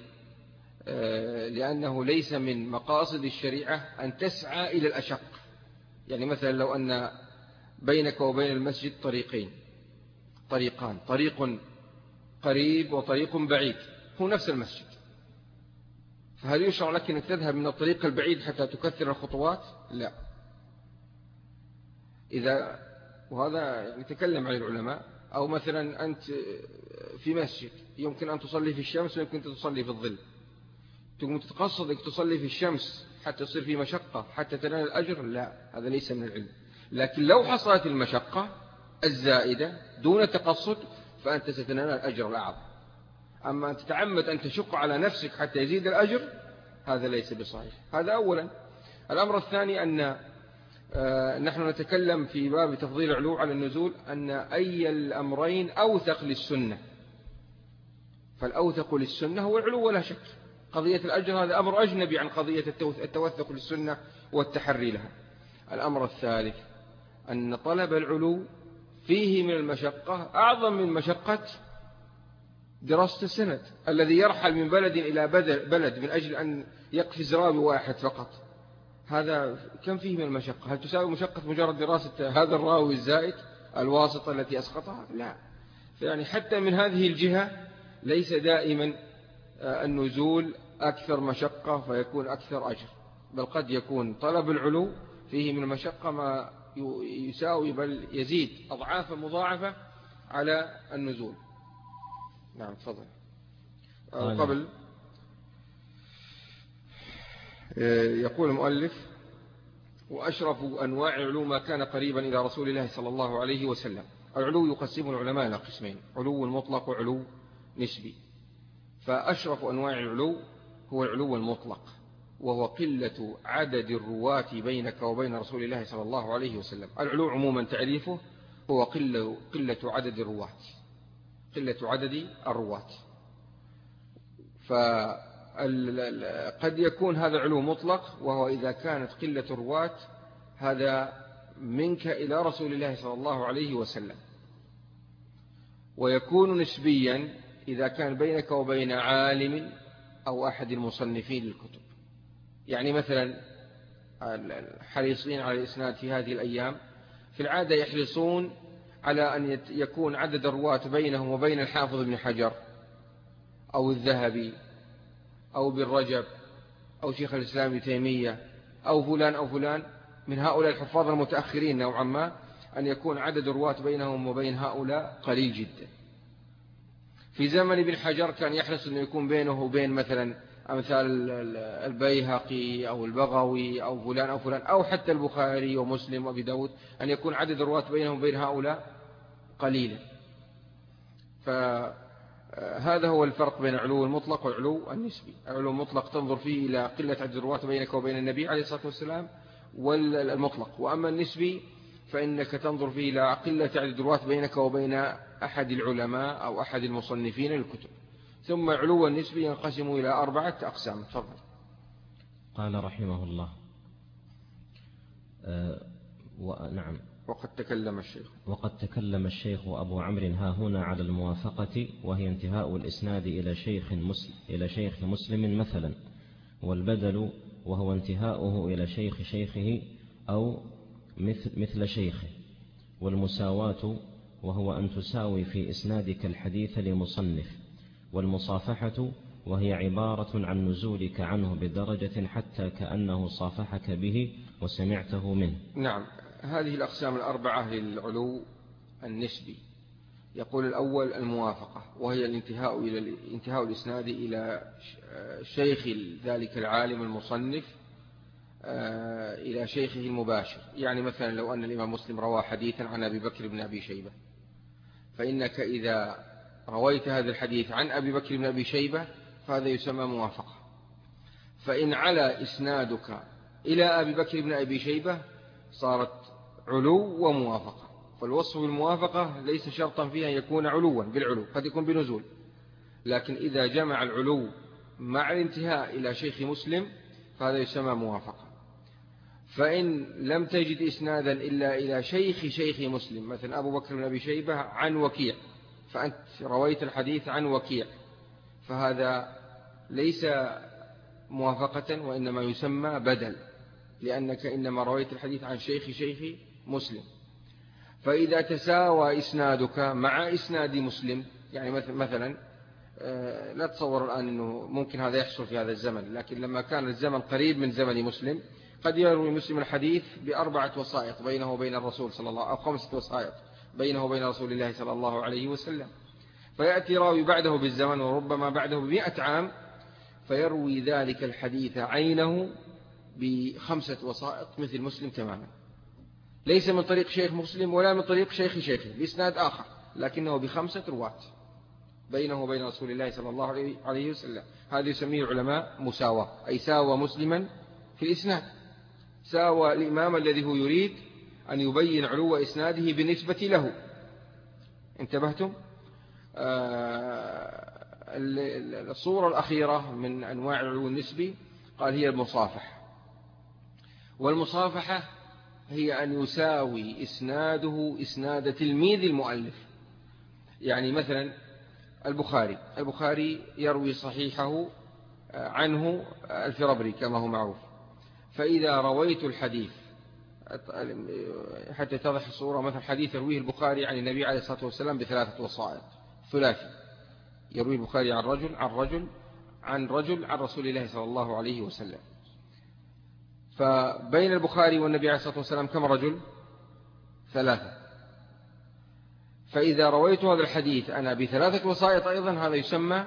لأنه ليس من مقاصد الشريعة أن تسعى إلى الأشق. يعني مثلا لو أن بينك وبين المسجد طريقين طريقان طريق قريب وطريق بعيد، هو نفس المسجد، فهل يشرع لك أنك تذهب من الطريق البعيد حتى تكثر الخطوات؟ لا. إذا وهذا يتكلم عن العلماء. أو مثلا أنت في مسجد يمكن أن تصلي في الشمس ويمكن تصلي في الظل، تقوم تتقصد أنك تصلي في الشمس حتى تصير في مشقة حتى تنال الأجر؟ لا، هذا ليس من العلم. لكن لو حصلت المشقة الزائدة دون تقصد فأنت ستنال الأجر الأعظم. أما أن تتعمد أن تشق على نفسك حتى يزيد الأجر، هذا ليس بصحيح. هذا أولا. الأمر الثاني أن نحن نتكلم في باب تفضيل العلو على النزول أن أي الأمرين أوثق للسنة، فالأوثق للسنة هو العلو ولا شك. قضية الأجر هذا أمر أجنبي عن قضية التوثق للسنة والتحري لها. الأمر الثالث أن طلب العلو فيه من المشقة أعظم من مشقة دراسة السند. الذي يرحل من بلد إلى بلد من أجل أن يقفز راوي واحد فقط، هذا كم فيه من المشقة؟ هل تساوي مشقة مجرد دراسة هذا الراوي الزائد الواسطة التي أسقطها؟ لا. يعني حتى من هذه الجهة ليس دائما النزول أكثر مشقة فيكون أكثر أجر، بل قد يكون طلب العلو فيه من المشقة ما يساوي بل يزيد أضعاف مضاعفة على النزول. نعم تفضل. قبل يقول المؤلف وأشرف أنواع العلو ما كان قريبا إلى رسول الله صلى الله عليه وسلم. العلو يقسم العلماء إلى قسمين: علو مطلق وعلو نسبي. فأشرف أنواع العلو هو العلو المطلق، وهو قلة عدد الرواة بينك وبين رسول الله صلى الله عليه وسلم. العلو عموما تعريفه هو قلة, قلة عدد الرواة قلة عدد الرواة فقد يكون هذا علو مطلق، وهو إذا كانت قلة الرواة هذا منك إلى رسول الله صلى الله عليه وسلم. ويكون نسبيا إذا كان بينك وبين عالم أو أحد المصنفين للكتب. يعني مثلا الحريصين على الإسناد في هذه الأيام في العادة يحرصون على أن يكون عدد الرواة بينهم وبين الحافظ ابن حجر أو الذهبي أو بن رجب أو شيخ الإسلام ابن تيمية أو فلان أو فلان من هؤلاء الحفاظ المتأخرين نوعا ما، أن يكون عدد الرواة بينهم وبين هؤلاء قليل جدا. في زمن ابن حجر كان يحرص أن يكون بينه وبين مثلا أمثال البيهقي أو البغوي أو فلان أو فلان أو حتى البخاري ومسلم وأبي داود، أن يكون عدد الرواة بينهم وبين هؤلاء قليلا. فهذا هو الفرق بين العلو المطلق والعلو النسبي. العلو المطلق تنظر فيه إلى قلة عدد الرواة بينك وبين النبي عليه الصلاة والسلام والمطلق، وأما النسبي فإنك تنظر فيه إلى قلة عدد الرواة بينك وبين أحد العلماء أو أحد المصنفين للكتب. ثم العلو النسبي ينقسم إلى أربعة أقسام. تفضل. قال رحمه الله أه ونعم وقد تكلم الشيخ وقد تكلم الشيخ أبو عمرو ها هنا على الموافقة، وهي انتهاء الإسناد إلى شيخ مسلم إلى شيخ مسلم مثلا، والبدل وهو انتهاؤه إلى شيخ شيخه أو مثل, مثل شيخه، والمساواة وهو أن تساوي في إسنادك الحديث لمصنف، والمصافحة وهي عبارة عن نزولك عنه بدرجة حتى كأنه صافحك به وسمعته منه. نعم، هذه الأقسام الأربعة للعلو النسبي. يقول الأول الموافقة، وهي الانتهاء إلى انتهاء الإسناد إلى شيخ ذلك العالم المصنف إلى شيخه المباشر. يعني مثلا لو أن الإمام مسلم روى حديثا عن أبي بكر بن أبي شيبة، فإنك إذا رويت هذا الحديث عن أبي بكر بن أبي شيبة فهذا يسمى موافقة. فإن علا إسنادك إلى أبي بكر بن أبي شيبة صارت علو وموافقة. فالوصف بالموافقة ليس شرطا فيها أن يكون علوا بالعلو، قد يكون بنزول، لكن إذا جمع العلو مع الانتهاء إلى شيخ مسلم فهذا يسمى موافقة. فإن لم تجد إسنادا إلا إلى شيخ شيخ مسلم، مثلا أبو بكر بن أبي شيبة عن وكيع، فأنت رويت الحديث عن وكيع، فهذا ليس موافقة وإنما يسمى بدل، لأنك إنما رويت الحديث عن شيخ شيخ مسلم. فإذا تساوى إسنادك مع إسناد مسلم، يعني مثلا لا تصور الآن أنه ممكن هذا يحصل في هذا الزمن، لكن لما كان الزمن قريب من زمن مسلم قد يروي مسلم الحديث بأربعة وسائط بينه وبين الرسول صلى الله عليه وسلم، أو خمسة وسائط بينه وبين رسول الله صلى الله عليه وسلم. فيأتي راوي بعده بالزمن وربما بعده بمئة عام فيروي ذلك الحديث عينه بخمسة وسائط مثل مسلم تماما، ليس من طريق شيخ مسلم ولا من طريق شيخ شيخه بإسناد آخر، لكنه بخمسة رواة بينه وبين رسول الله صلى الله عليه وسلم. هذا يسميه العلماء مساواة، أي ساوى مسلما في الإسناد، ساوى الإمام الذي هو يريد أن يبين علو إسناده بالنسبة له. انتبهتم؟ آه الصورة الأخيرة من أنواع العلو النسبي قال هي المصافحة. والمصافحة هي أن يساوي إسناده إسناد تلميذ المؤلف. يعني مثلا البخاري البخاري يروي صحيحه عنه الفربري كما هو معروف، فإذا رويت الحديث حتى تضح الصورة، مثلا حديث يرويه البخاري عن النبي عليه الصلاة والسلام بثلاثة وسائط ثلاثي، يروي البخاري عن رجل عن رجل عن رجل عن رسول الله صلى الله عليه وسلم. فبين البخاري والنبي عليه الصلاة والسلام كم رجل؟ ثلاثة. فإذا رويت هذا الحديث أنا بثلاثة وسائط أيضا هذا يسمى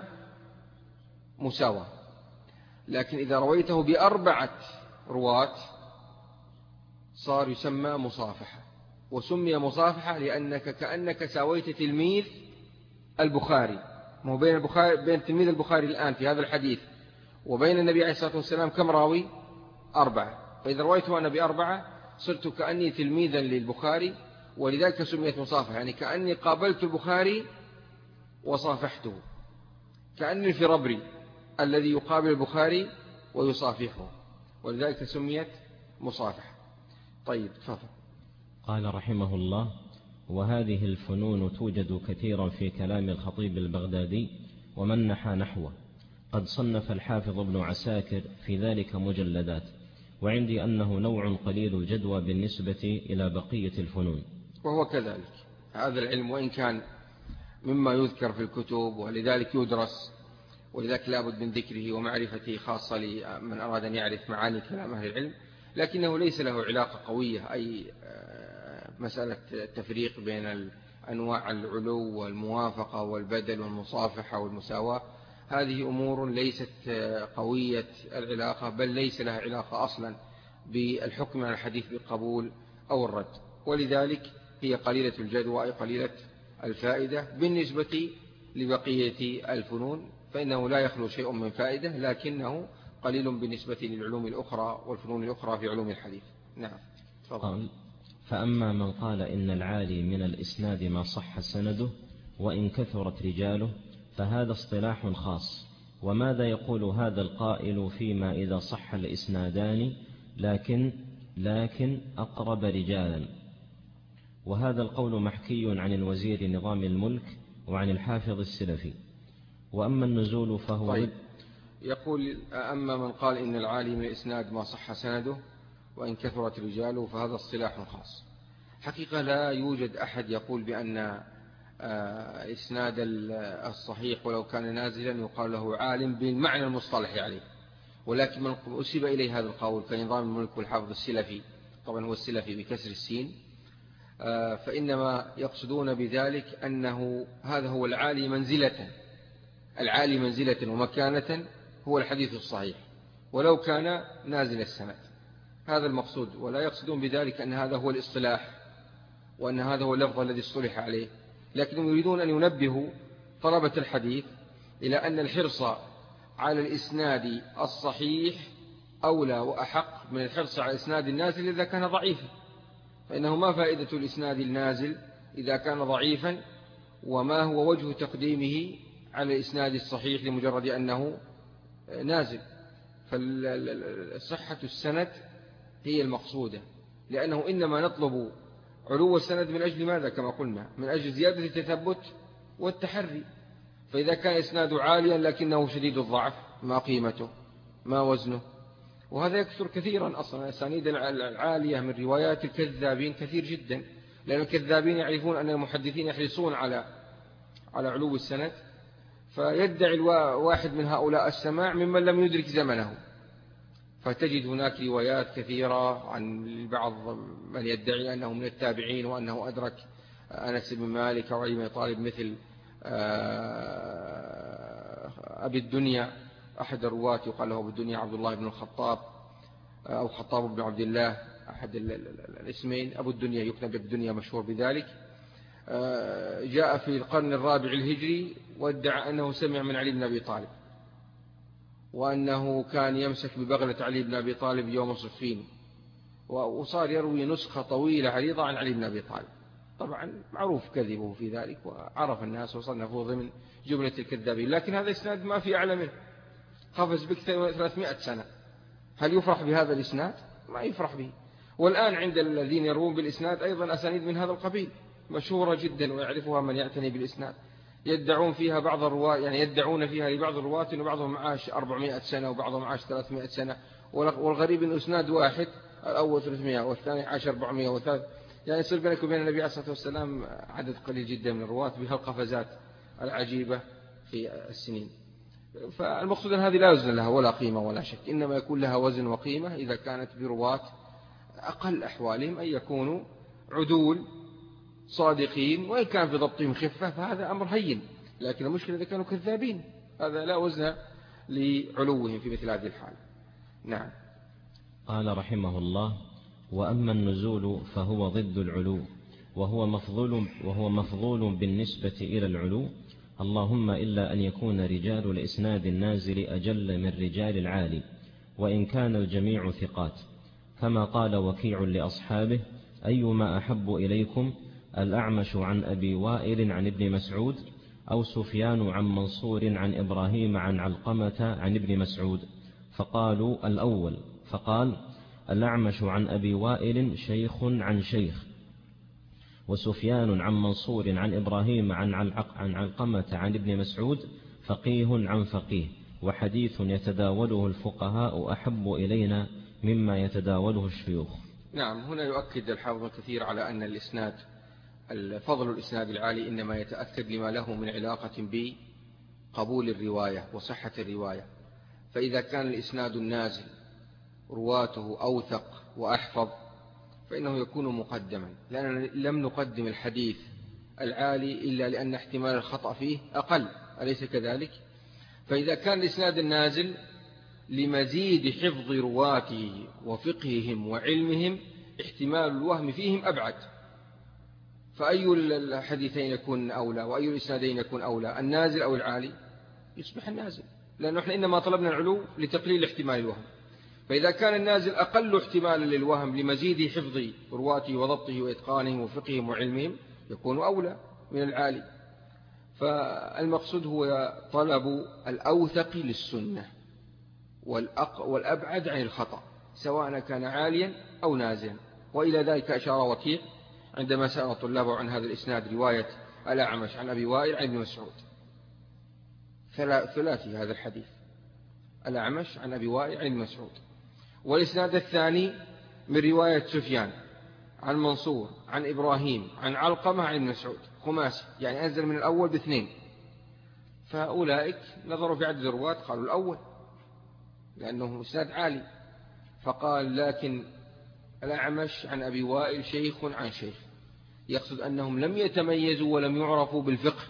مساواة. لكن إذا رويته بأربعة رواة صار يسمى مصافحة. وسمي مصافحة لأنك كأنك ساويت تلميذ البخاري. ما هو بين البخاري بين تلميذ البخاري الآن في هذا الحديث وبين النبي عليه الصلاة والسلام كم راوي؟ أربعة. فإذا رويته أنا بأربعة صرت كأني تلميذا للبخاري، ولذلك سميت مصافحة، يعني كأني قابلت البخاري وصافحته، كأني في ربري الذي يقابل البخاري ويصافحه، ولذلك سميت مصافحة. طيب تفضل. قال رحمه الله: وهذه الفنون توجد كثيرا في كلام الخطيب البغدادي ومن نحى نحوه. قد صنف الحافظ ابن عساكر في ذلك مجلدات، وعندي أنه نوع قليل الجدوى بالنسبة إلى بقية الفنون. وهو كذلك، هذا العلم وإن كان مما يذكر في الكتب ولذلك يدرس، ولذلك لابد من ذكره ومعرفته خاصة لمن أراد أن يعرف معاني كلام أهل العلم، لكنه ليس له علاقة قوية، أي مسألة التفريق بين أنواع العلو والموافقة والبدل والمصافحة والمساواة، هذه أمور ليست قوية العلاقة، بل ليس لها علاقة أصلا بالحكم على الحديث بالقبول أو الرد، ولذلك هي قليلة الجدوى أي قليلة الفائدة بالنسبة لبقية الفنون، فإنه لا يخلو شيء من فائدة، لكنه قليل بالنسبة للعلوم الأخرى والفنون الأخرى في علوم الحديث. نعم تفضل. فأما من قال إن العالي من الإسناد ما صح سنده وإن كثرت رجاله فهذا اصطلاح خاص. وماذا يقول هذا القائل فيما إذا صح الإسنادان لكن لكن أقرب رجالا؟ وهذا القول محكي عن الوزير نظام الملك وعن الحافظ السلفي. وأما النزول فهو طيب. يقول: أما من قال إن العالي من الإسناد ما صح سنده وإن كثرت رجاله فهذا اصطلاح خاص. حقيقة لا يوجد أحد يقول بأن إسناد الصحيح ولو كان نازلا يقال له عالم بالمعنى المصطلح عليه، ولكن من أسب إليه هذا القول كنظام الملك والحافظ السلفي، طبعا هو السلفي بكسر السين، فإنما يقصدون بذلك أنه هذا هو العالي منزلة، العالي منزلة ومكانة هو الحديث الصحيح ولو كان نازل السند، هذا المقصود. ولا يقصدون بذلك أن هذا هو الاصطلاح وأن هذا هو اللفظ الذي اصطلح عليه، لكنهم يريدون أن ينبهوا طلبة الحديث إلى أن الحرص على الإسناد الصحيح أولى وأحق من الحرص على الإسناد النازل إذا كان ضعيفا، فإنه ما فائدة الإسناد النازل إذا كان ضعيفا، وما هو وجه تقديمه على الإسناد الصحيح لمجرد أنه نازل؟ فالصحة السند هي المقصودة، لأنه إنما نطلب علو السند من أجل ماذا؟ كما قلنا من أجل زيادة التثبت والتحري. فإذا كان إسناد عاليا لكنه شديد الضعف، ما قيمته؟ ما وزنه؟ وهذا يكثر كثيرا أصلا. الأسانيد العالية من روايات الكذابين كثير جدا، لأن الكذابين يعرفون أن المحدثين يحرصون على على علو السند، فيدعي الواحد من هؤلاء السماع ممن لم يدرك زمنه، فتجد هناك روايات كثيرة عن بعض من يدعي أنه من التابعين وأنه أدرك أنس بن مالك وعلي بن طالب، مثل أبي الدنيا أحد الرواة يقال له أبو الدنيا عبد الله بن الخطاب أو خطاب بن عبد الله، أحد الاسمين. أبو الدنيا يكنى بالدنيا مشهور بذلك. جاء في القرن الرابع الهجري وادعى أنه سمع من علي بن أبي طالب، وأنه كان يمسك ببغلة علي بن أبي طالب يوم صفين، وصار يروي نسخة طويلة عريضة عن علي بن أبي طالب. طبعا معروف كذبه في ذلك وعرف الناس وصنفوه ضمن جملة الكذابين، لكن هذا الإسناد ما في أعلى منه، قفز بك ثلاثمائة سنة. هل يفرح بهذا الإسناد؟ ما يفرح به. والآن عند الذين يروون بالإسناد أيضا أسانيد من هذا القبيل مشهورة جدا ويعرفها من يعتني بالإسناد، يدعون فيها بعض الرواة، يعني يدعون فيها لبعض الرواة أن بعضهم عاش أربعمائة سنة وبعضهم عاش ثلاثمائة سنة، والغريب أن إسناد واحد الأول ثلاثمائة والثاني عاش أربعمائة والثالث، يعني يصير بينك وبين النبي عليه الصلاة والسلام عدد قليل جدا من الرواة بهالقفزات العجيبة في السنين. فالمقصود أن هذه لا وزن لها ولا قيمة ولا شك، إنما يكون لها وزن وقيمة إذا كانت برواة أقل أحوالهم أن يكونوا عدول صادقين، وإن كان في ضبطهم خفة فهذا أمر هين، لكن المشكلة إذا كانوا كذابين هذا لا وزن لعلوهم في مثل هذه الحالة. نعم. قال رحمه الله: وأما النزول فهو ضد العلو، وهو مفضول, وهو مفضول بالنسبة إلى العلو، اللهم إلا أن يكون رجال الإسناد النازل أجل من رجال العالي، وإن كان الجميع ثقات، كما قال وكيع لأصحابه: أيما أحب إليكم، الأعمش عن أبي وائل عن ابن مسعود، أو سفيان عن منصور عن إبراهيم عن علقمة عن ابن مسعود؟ فقالوا: الأول. فقال: الأعمش عن أبي وائل شيخ عن شيخ، وسفيان عن منصور عن إبراهيم عن علقمة عن ابن مسعود فقيه عن فقيه، وحديث يتداوله الفقهاء أحب إلينا مما يتداوله الشيوخ. نعم، هنا يؤكد الحافظ الكثير على أن الإسناد فضل الإسناد العالي إنما يتأكد لما له من علاقة بقبول الرواية وصحة الرواية. فإذا كان الإسناد النازل رواته أوثق وأحفظ فإنه يكون مقدما، لأننا لم نقدم الحديث العالي إلا لأن احتمال الخطأ فيه أقل، أليس كذلك؟ فإذا كان الإسناد النازل لمزيد حفظ رواته وفقههم وعلمهم احتمال الوهم فيهم أبعد، فأي الحديثين يكون أولى وأي الإسنادين يكون أولى، النازل أو العالي؟ يصبح النازل، لأنه احنا إنما طلبنا العلو لتقليل احتمال الوهم. فإذا كان النازل أقل احتمالا للوهم لمزيد حفظ رواته وضبطه وإتقانهم وفقههم وعلمهم يكون أولى من العالي. فالمقصود هو طلب الأوثق للسنة والأبعد عن الخطأ، سواء كان عاليا أو نازلا. وإلى ذلك أشار وكيع عندما سأل طلابه عن هذا الإسناد رواية الأعمش عن أبي وائل عن ابن مسعود، ثلاثي هذا الحديث، الأعمش عن أبي وائل عن ابن مسعود. والإسناد الثاني من رواية سفيان عن منصور عن إبراهيم عن علقمة عن ابن مسعود، خماسي، يعني أنزل من الأول باثنين. فأولئك نظروا في عدد الرواة قالوا الأول لأنه إسناد عالي. فقال: لكن الأعمش عن أبي وائل شيخ عن شيخ، يقصد أنهم لم يتميزوا ولم يعرفوا بالفقه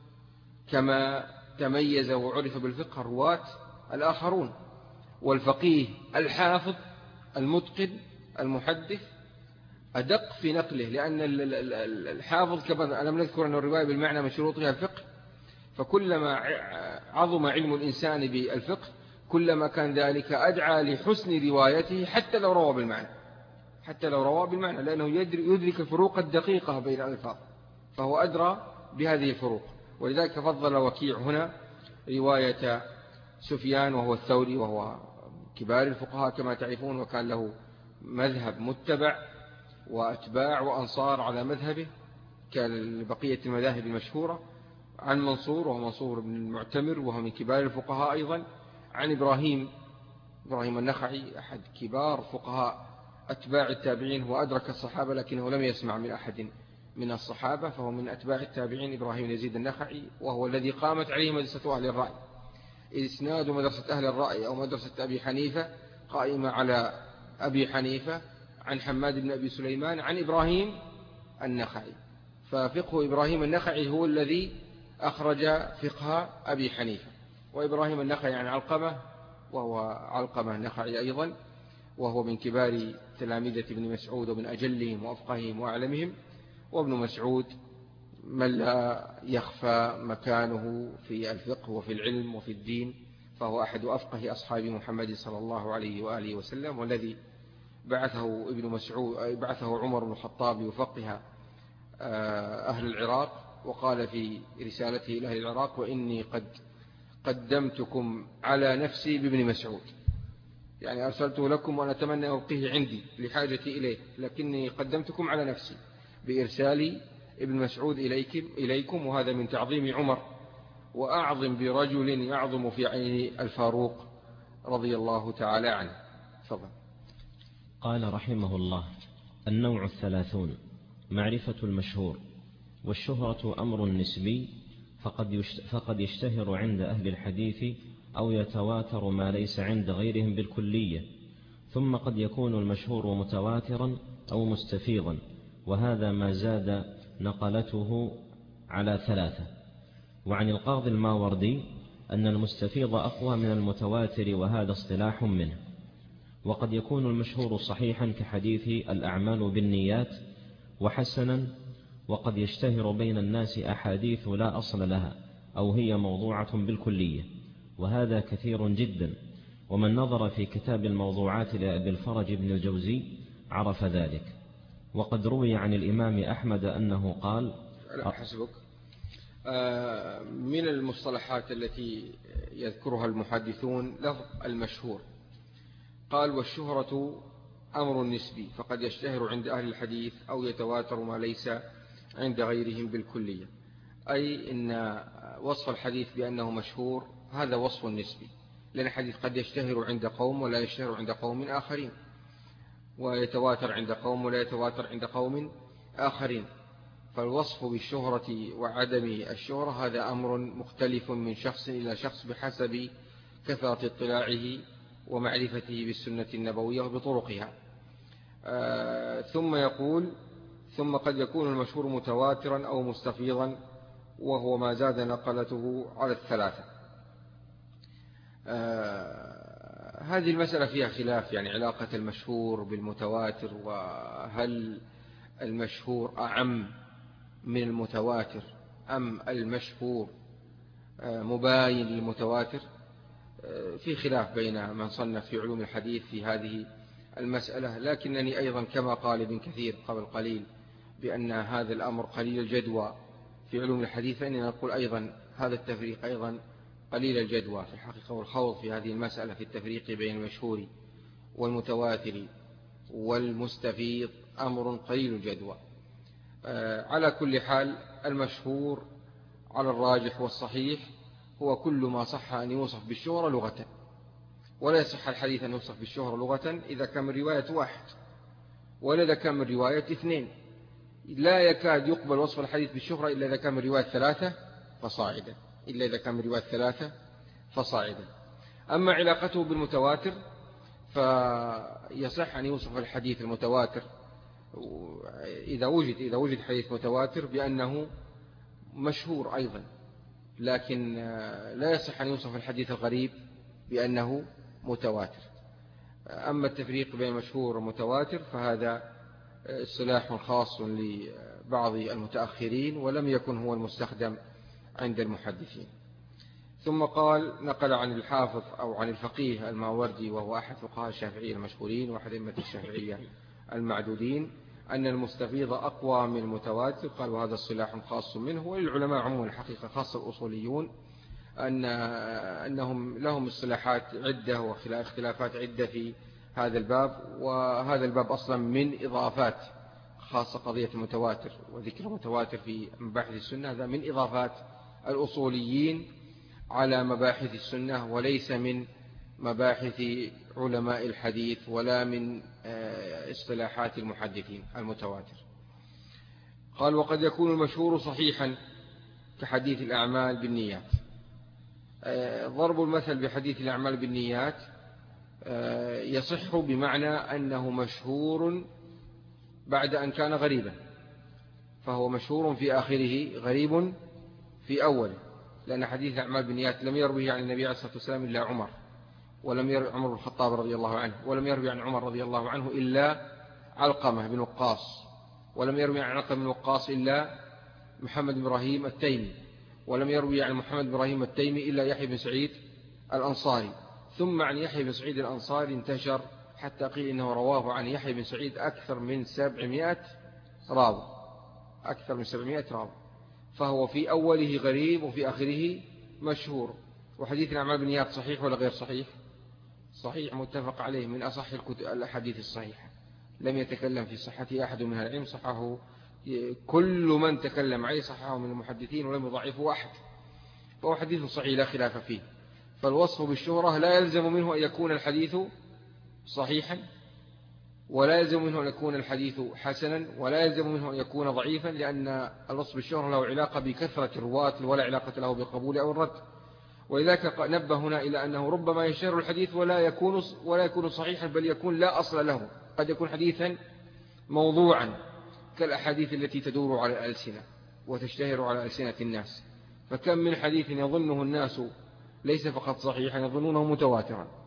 كما تميز وعرف بالفقه الرواة الآخرون. والفقيه الحافظ المتقن المحدث أدق في نقله، لأن الحافظ كما لم نذكر أن الرواية بالمعنى من شروطها الفقه، فكلما عظم علم الإنسان بالفقه كلما كان ذلك أدعى لحسن روايته حتى لو روى بالمعنى، حتى لو روى بالمعنى، لأنه يدرك الفروق الدقيقة بين الألفاظ، فهو أدرى بهذه الفروق. ولذلك فضل وكيع هنا رواية سفيان وهو الثوري، وهو كبار الفقهاء كما تعرفون، وكان له مذهب متبع وأتباع وأنصار على مذهبه كبقية المذاهب المشهورة، عن منصور وهو منصور بن المعتمر وهو من كبار الفقهاء أيضا، عن إبراهيم إبراهيم النخعي أحد كبار فقهاء أتباع التابعين، هو أدرك الصحابة لكنه لم يسمع من أحد من الصحابة، فهو من أتباع التابعين إبراهيم يزيد النخعي، وهو الذي قامت عليه مدرسة أهل الرأي. إسناد مدرسة أهل الرأي أو مدرسة أبي حنيفة قائمة على أبي حنيفة عن حماد بن أبي سليمان عن إبراهيم النخعي، ففقه إبراهيم النخعي هو الذي أخرج فقه أبي حنيفة. وإبراهيم النخعي عن علقمة، وهو علقمة النخعي أيضا، وهو من كبار تلاميذة ابن مسعود ومن أجلهم وأفقههم وأعلمهم. وابن مسعود من لا يخفى مكانه في الفقه وفي العلم وفي الدين، فهو أحد أفقه أصحاب محمد صلى الله عليه وآله وسلم، والذي بعثه ابن مسعود بعثه عمر بن الخطاب يفقه أهل العراق، وقال في رسالته إلى أهل العراق: وإني قد قدمتكم على نفسي بابن مسعود، يعني أرسلته لكم وأنا أتمنى أبقيه عندي لحاجتي إليه، لكني قدمتكم على نفسي بإرسال ابن مسعود إليكم, إليكم وهذا من تعظيم عمر، وأعظم برجل يعظم في عين الفاروق رضي الله تعالى عنه. تفضل. قال رحمه الله: النوع الثلاثون: معرفة المشهور. والشهرة أمر نسبي، فقد فقد يشتهر عند أهل الحديث أو يتواتر ما ليس عند غيرهم بالكلية، ثم قد يكون المشهور متواترا أو مستفيضا، وهذا ما زاد نقلته على ثلاثة. وعن القاضي الماوردي أن المستفيض أقوى من المتواتر، وهذا اصطلاح منه. وقد يكون المشهور صحيحا كحديث الأعمال بالنيات، وحسنا وقد يشتهر بين الناس أحاديث لا أصل لها أو هي موضوعة بالكلية، وهذا كثير جدا، ومن نظر في كتاب الموضوعات لأبي الفرج بن الجوزي عرف ذلك. وقد روي عن الإمام أحمد أنه قال: حسبك. من المصطلحات التي يذكرها المحدثون لفظ المشهور، قال: والشهرة أمر نسبي، فقد يشتهر عند أهل الحديث أو يتواتر ما ليس عند غيرهم بالكلية، أي إن وصف الحديث بأنه مشهور هذا وصف نسبي، لأن الحديث قد يشتهر عند قوم ولا يشتهر عند قوم آخرين، ويتواتر عند قوم ولا يتواتر عند قوم آخرين. فالوصف بالشهرة وعدم الشهرة هذا أمر مختلف من شخص إلى شخص بحسب كثرة اطلاعه ومعرفته بالسنة النبوية وبطرقها. آه ثم يقول: ثم قد يكون المشهور متواترا أو مستفيضا، وهو ما زاد نقلته على الثلاثة. آه هذه المسألة فيها خلاف، يعني علاقة المشهور بالمتواتر، وهل المشهور أعم من المتواتر أم المشهور مباين للمتواتر. في خلاف بين من صنف في علوم الحديث في هذه المسألة، لكنني أيضا كما قال ابن كثير قبل قليل بأن هذا الأمر قليل الجدوى في علوم الحديث، فإننا نقول أيضا هذا التفريق أيضا قليل الجدوى في الحقيقة، والخوض في هذه المسألة في التفريق بين المشهور والمتواتر والمستفيض أمر قليل الجدوى. على كل حال، المشهور على الراجح والصحيح هو كل ما صح أن يوصف بالشهرة لغة، ولا يصح الحديث أن يوصف بالشهرة لغة إذا كان من رواية واحد، ولا إذا كان من رواية اثنين. لا يكاد يقبل وصف الحديث بالشهرة إلا إذا كان من رواية ثلاثة فصاعدا إلا إذا كان من رواية ثلاثة فصاعدا. أما علاقته بالمتواتر فيصح أن يوصف الحديث المتواتر إذا وجد إذا وجد حديث متواتر بأنه مشهور أيضا، لكن لا يصح أن يوصف الحديث الغريب بأنه متواتر. أما التفريق بين مشهور ومتواتر فهذا اصطلاح خاص لبعض المتأخرين، ولم يكن هو المستخدم عند المحدثين. ثم قال: نقل عن الحافظ أو عن الفقيه الماوردي، وهو أحد فقهاء الشافعية المشهورين وأحد أئمة الشافعية المعدودين، أن المستفيض أقوى من المتواتر. قال: وهذا اصطلاح خاص منه. وللعلماء عموما الحقيقة خاصة الأصوليون أن أنهم لهم اصطلاحات عدة واختلافات عدة في هذا الباب، وهذا الباب أصلا من إضافات، خاصة قضية المتواتر وذكر المتواتر في مباحث السنة، هذا من إضافات الأصوليين على مباحث السنة، وليس من مباحث علماء الحديث ولا من اصطلاحات المحدثين المتواتر. قال: وقد يكون المشهور صحيحا كحديث الأعمال بالنيات. ضرب المثل بحديث الأعمال بالنيات يصح بمعنى أنه مشهور بعد أن كان غريبا، فهو مشهور في آخره غريب في أوله، لأن حديث الأعمال بالنيات لم يروه عن النبي عليه الصلاة والسلام إلا عمر، ولم يروي عمر بن الخطاب رضي الله عنه، ولم يروي عن عمر رضي الله عنه إلا علقمة بن وقاص، ولم يروي عن علقمة بن وقاص إلا محمد بن إبراهيم التيمي، ولم يروي عن محمد بن إبراهيم التيمي إلا يحيى بن سعيد الأنصاري. ثم عن يحيى بن سعيد الأنصاري انتشر حتى قيل إنه رواه عن يحيى بن سعيد أكثر من سبعمائة راوي، أكثر من سبعمائة راوي، فهو في أوله غريب وفي آخره مشهور. وحديث الأعمال بالنيات صحيح ولا غير صحيح؟ صحيح، متفق عليه، من أصح الأحاديث الصحيحة، لم يتكلم في صحته أحد من أهل العلم، صححه كل من تكلم عليه، صححه من المحدثين ولم يضعفه أحد، فهو حديث صحيح لا خلاف فيه. فالوصف بالشهرة لا يلزم منه أن يكون الحديث صحيحا، ولا يلزم منه أن يكون الحديث حسنا، ولا يلزم منه أن يكون ضعيفا، لأن الوصف بالشهرة له علاقة بكثرة الرواة ولا علاقة له بالقبول أو الرد. ولذلك نبه هنا إلى أنه ربما يشهر الحديث ولا يكون ولا يكون صحيحا، بل يكون لا أصل له، قد يكون حديثا موضوعا كالأحاديث التي تدور على الألسنة وتشتهر على ألسنة الناس. فكم من حديث يظنه الناس ليس فقط صحيحا، يظنونه متواترا،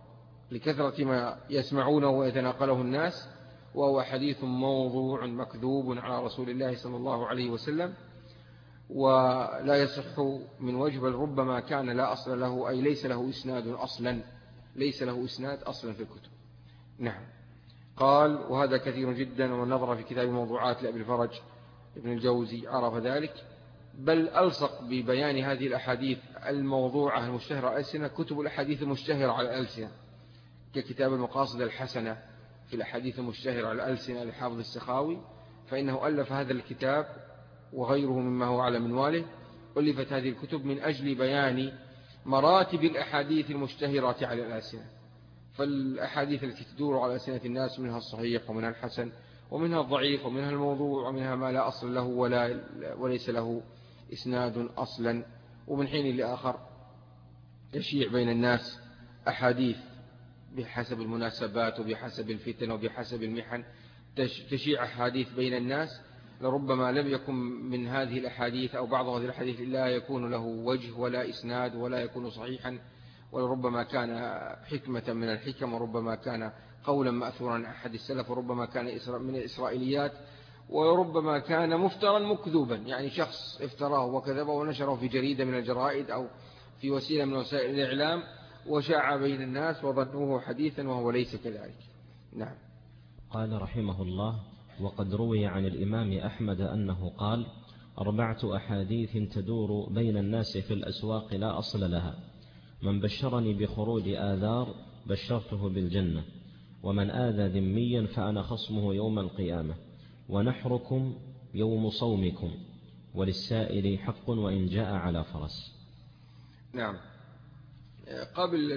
لكثرة ما يسمعونه ويتناقله الناس، وهو حديث موضوع مكذوب على رسول الله صلى الله عليه وسلم، ولا يصح من وجه، بل ربما كان لا أصل له، أي ليس له إسناد أصلا، ليس له إسناد أصلا في الكتب. نعم. قال: وهذا كثير جدا، ومن نظر في كتاب الموضوعات لأبي الفرج ابن الجوزي عرف ذلك. بل ألصق ببيان هذه الأحاديث الموضوعة المشتهرة على الألسنة كتب الأحاديث المشتهرة على الألسنة، ككتاب المقاصد الحسنة في الأحاديث المشتهرة على الألسنة لحافظ السخاوي، فإنه ألف هذا الكتاب وغيره مما هو على منواله. ألفت هذه الكتب من أجل بيان مراتب الأحاديث المشتهرة على الألسنة. فالأحاديث التي تدور على ألسنة الناس منها الصحيح ومنها الحسن ومنها الضعيف ومنها الموضوع ومنها ما لا أصل له ولا وليس له إسناد أصلا. ومن حين لآخر يشيع بين الناس أحاديث بحسب المناسبات وبحسب الفتن وبحسب المحن، تشيع أحاديث بين الناس لربما لم يكن من هذه الأحاديث أو بعض هذه الأحاديث لا يكون له وجه ولا إسناد ولا يكون صحيحا، ولربما كان حكمة من الحكم، وربما كان قولا مأثورا عن أحد السلف، وربما كان من الإسرائيليات، وربما كان مفترا مكذوبا، يعني شخص افتراه وكذبه ونشره في جريدة من الجرائد أو في وسيلة من وسائل الإعلام وشاع بين الناس وظنوه حديثا وهو ليس كذلك. نعم. قال رحمه الله: وقد روي عن الإمام أحمد أنه قال: أربعة أحاديث تدور بين الناس في الأسواق لا أصل لها، من بشرني بخروج آذار بشرته بالجنة، ومن آذى ذميا فأنا خصمه يوم القيامة، ونحركم يوم صومكم، وللسائل حق وإن جاء على فرس. نعم. قبل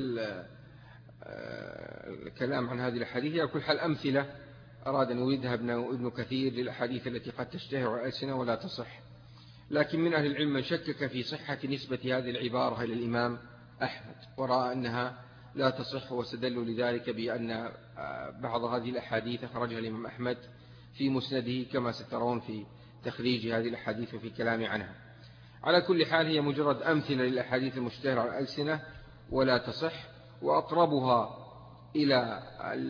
الكلام عن هذه الحديث على كل حال أمثلة أراد أن يريدها ابن كثير للأحاديث التي قد تشتهر على الألسنة ولا تصح، لكن من أهل العلم من شكك في صحة نسبة هذه العبارة إلى الإمام أحمد ورأى أنها لا تصح، واستدلوا لذلك بأن بعض هذه الأحاديث خرجها الإمام أحمد في مسنده كما سترون في تخريج هذه الأحاديث وفي كلام عنها. على كل حال هي مجرد أمثلة للأحاديث المشتهرة على الألسنة ولا تصح، وأقربها إلى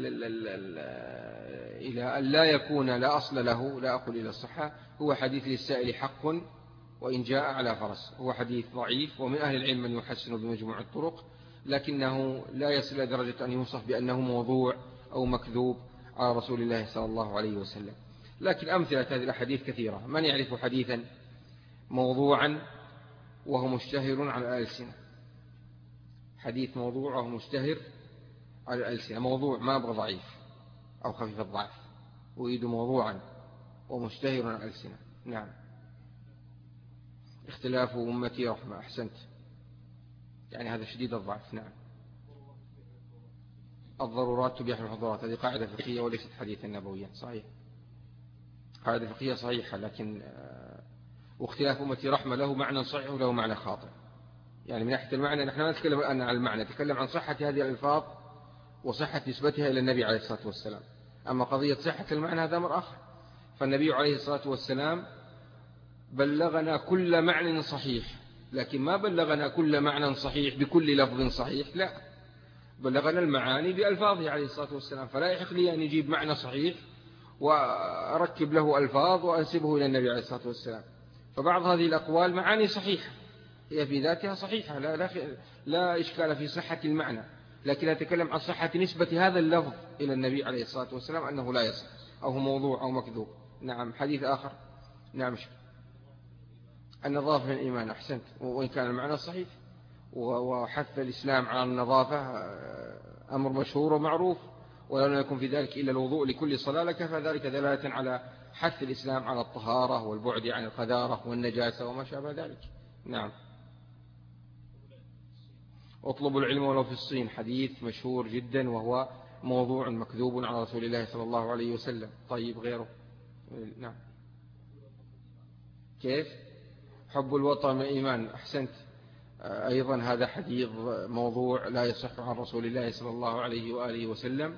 إلى أن لا يكون لا أصل له، لا أقول إلى الصحة، هو حديث للسائل حق وإن جاء على فرس. هو حديث ضعيف، ومن أهل العلم من يحسن بمجموع الطرق، لكنه لا يصل إلى درجة أن يوصف بأنه موضوع أو مكذوب على رسول الله صلى الله عليه وسلم. لكن أمثلة هذه الأحاديث كثيرة. من يعرف حديثا موضوعا وهو مشتهر على الألسنة؟ حديث موضوع وهو مشتهر على الألسنة، موضوع ما أبغى ضعيف أو خفيف الضعف، أريد موضوعا ومشتهر على الألسنة. نعم. اختلاف أمتي رحمة. أحسنت، يعني هذا شديد الضعف. نعم. الضرورات تبيح المحظورات، هذه قاعدة فقهية وليست حديثا نبويا. صحيح، قاعدة فقهية صحيحة، لكن واختلاف أمتي رحمة له معنى صحيح وله معنى خاطئ. يعني من ناحية المعنى نحن ما نتكلم الآن عن المعنى، نتكلم عن صحة هذه الألفاظ وصحة نسبتها إلى النبي عليه الصلاة والسلام. أما قضية صحة المعنى هذا أمر آخر. فالنبي عليه الصلاة والسلام بلغنا كل معنى صحيح، لكن ما بلغنا كل معنى صحيح بكل لفظ صحيح، لا، بلغنا المعاني بألفاظه عليه الصلاة والسلام. فلا يحق لي أن يجيب معنى صحيح وأركب له ألفاظ وأنسبه إلى النبي عليه الصلاة والسلام. فبعض هذه الأقوال معاني صحيحة، هي في ذاتها صحيحة، لا, لا, لا إشكال في صحة المعنى، لكن أتكلم عن صحة نسبة هذا اللفظ إلى النبي عليه الصلاة والسلام أنه لا يصح أو هو موضوع أو مكذوب. نعم. حديث آخر. نعم. النظافة من الإيمان. أحسنت، وإن كان المعنى صحيح، وحث الإسلام على النظافة أمر مشهور ومعروف، ولو يكن في ذلك إلا الوضوء لكل صلاة لكفى ذلك دلالة على حث الإسلام على الطهارة والبعد عن القذارة والنجاسة وما شابه ذلك. نعم. اطلبوا العلم ولو في الصين، حديث مشهور جدا وهو موضوع مكذوب على رسول الله صلى الله عليه وسلم. طيب، غيره. نعم. كيف؟ حب الوطن من الإيمان. أحسنت، أيضا هذا حديث موضوع لا يصح عن رسول الله صلى الله عليه وآله وسلم.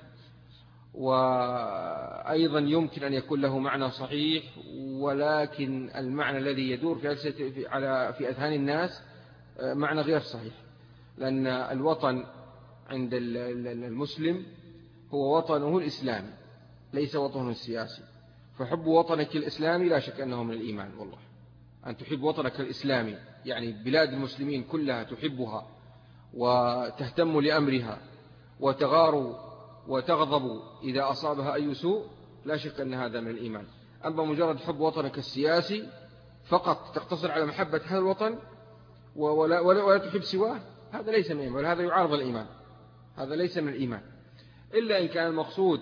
وأيضا يمكن أن يكون له معنى صحيح، ولكن المعنى الذي يدور في على في أذهان الناس معنى غير صحيح، لأن الوطن عند المسلم هو وطنه الإسلامي ليس وطنه السياسي. فحب وطنك الإسلامي لا شك أنه من الإيمان. والله أن تحب وطنك الإسلامي يعني بلاد المسلمين كلها تحبها وتهتم لأمرها وتغار وتغضب إذا أصابها أي سوء، لا شك أن هذا من الإيمان. أما مجرد حب وطنك السياسي فقط تقتصر على محبة هذا الوطن ولا, ولا, ولا تحب سواه، هذا ليس من الإيمان، هذا يعارض الإيمان، هذا ليس من الإيمان. إلا إن كان المقصود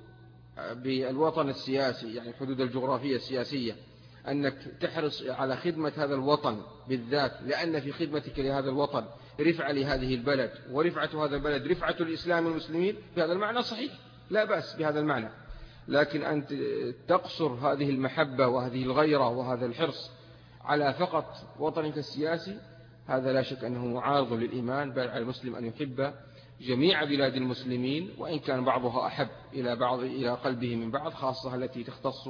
بالوطن السياسي يعني الحدود الجغرافية السياسية أنك تحرص على خدمة هذا الوطن بالذات، لأن في خدمتك لهذا الوطن رفعة لهذه البلد، ورفعة هذا البلد رفعة الإسلام والمسلمين، بهذا المعنى صحيح لا بأس بهذا المعنى. لكن أن تقصر هذه المحبة وهذه الغيرة وهذا الحرص على فقط وطنك السياسي، هذا لا شك أنه معارض للإيمان. بل على المسلم أن يحب جميع بلاد المسلمين، وإن كان بعضها أحب إلى بعض إلى قلبه من بعض، خاصة التي تختص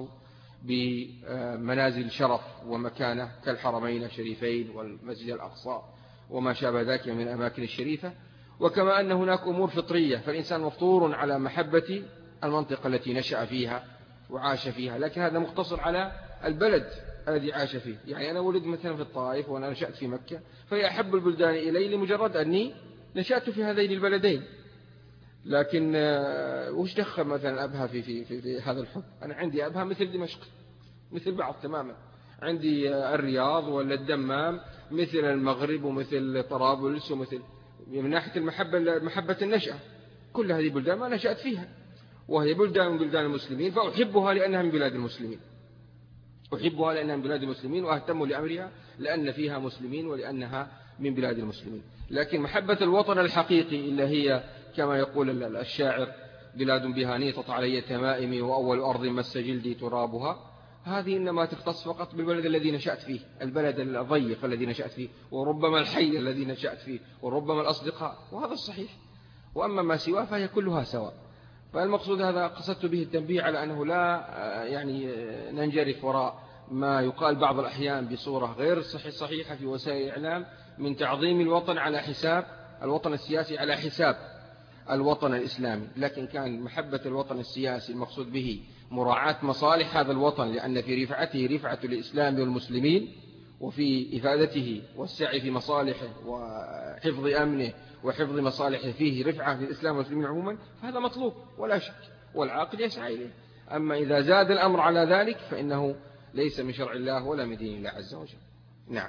بمنازل شرف ومكانة كالحرمين الشريفين والمسجد الأقصى وما شابه ذلك من الأماكن الشريفة. وكما أن هناك أمور فطرية، فالإنسان مفطور على محبة المنطقة التي نشأ فيها وعاش فيها، لكن هذا مقتصر على البلد الذي عاش فيه. يعني أنا ولد مثلا في الطائف وأنا نشأت في مكة، فهي أحب البلدان إلي لمجرد أني نشأت في هذين البلدين. لكن وش دخل مثلا أبها في, في, في, في هذا الحب؟ أنا عندي أبها مثل دمشق مثل بعض تماما، عندي الرياض ولا الدمام مثل المغرب ومثل طرابلس ومثل، من ناحية المحبة محبة النشأة. كل هذه بلدان ما نشأت فيها، وهي بلدان من بلدان المسلمين، فأحبها لأنها من بلاد المسلمين، أحبها لأنها من بلاد المسلمين، وأهتم لأمرها لأن فيها مسلمين ولأنها من بلاد المسلمين. لكن محبة الوطن الحقيقي اللي هي كما يقول الشاعر: بلاد بها نيطت علي تمائمي وأول أرض مس جلدي ترابها، هذه إنما تختص فقط بالبلد الذي نشأت فيه، البلد الضيق الذي نشأت فيه، وربما الحي الذي نشأت فيه، وربما الأصدقاء، وهذا الصحيح. وأما ما سواه فهي كلها سواء. فالمقصود هذا قصدت به التنبيه على أنه لا يعني ننجرف وراء ما يقال بعض الأحيان بصورة غير صحيحة في وسائل الإعلام من تعظيم الوطن على حساب الوطن السياسي، على حساب الوطن الإسلامي. لكن كان محبة الوطن السياسي المقصود به مراعاة مصالح هذا الوطن، لأن في رفعته رفعة الإسلام والمسلمين، وفي إفادته والسعي في مصالحه وحفظ أمنه وحفظ مصالحه فيه رفعة للإسلام والمسلمين عموما، فهذا مطلوب ولا شك، والعاقل يسعى إليه. أما إذا زاد الأمر على ذلك فإنه ليس من شرع الله ولا من دين الله عز وجل. نعم.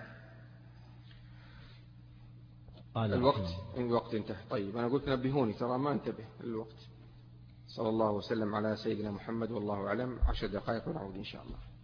الوقت الوقت انتهى. طيب أنا قلت نبهوني، ترى ما انتبه الوقت. صلى الله وسلم على سيدنا محمد والله أعلم. عشر دقائق ونعود إن شاء الله.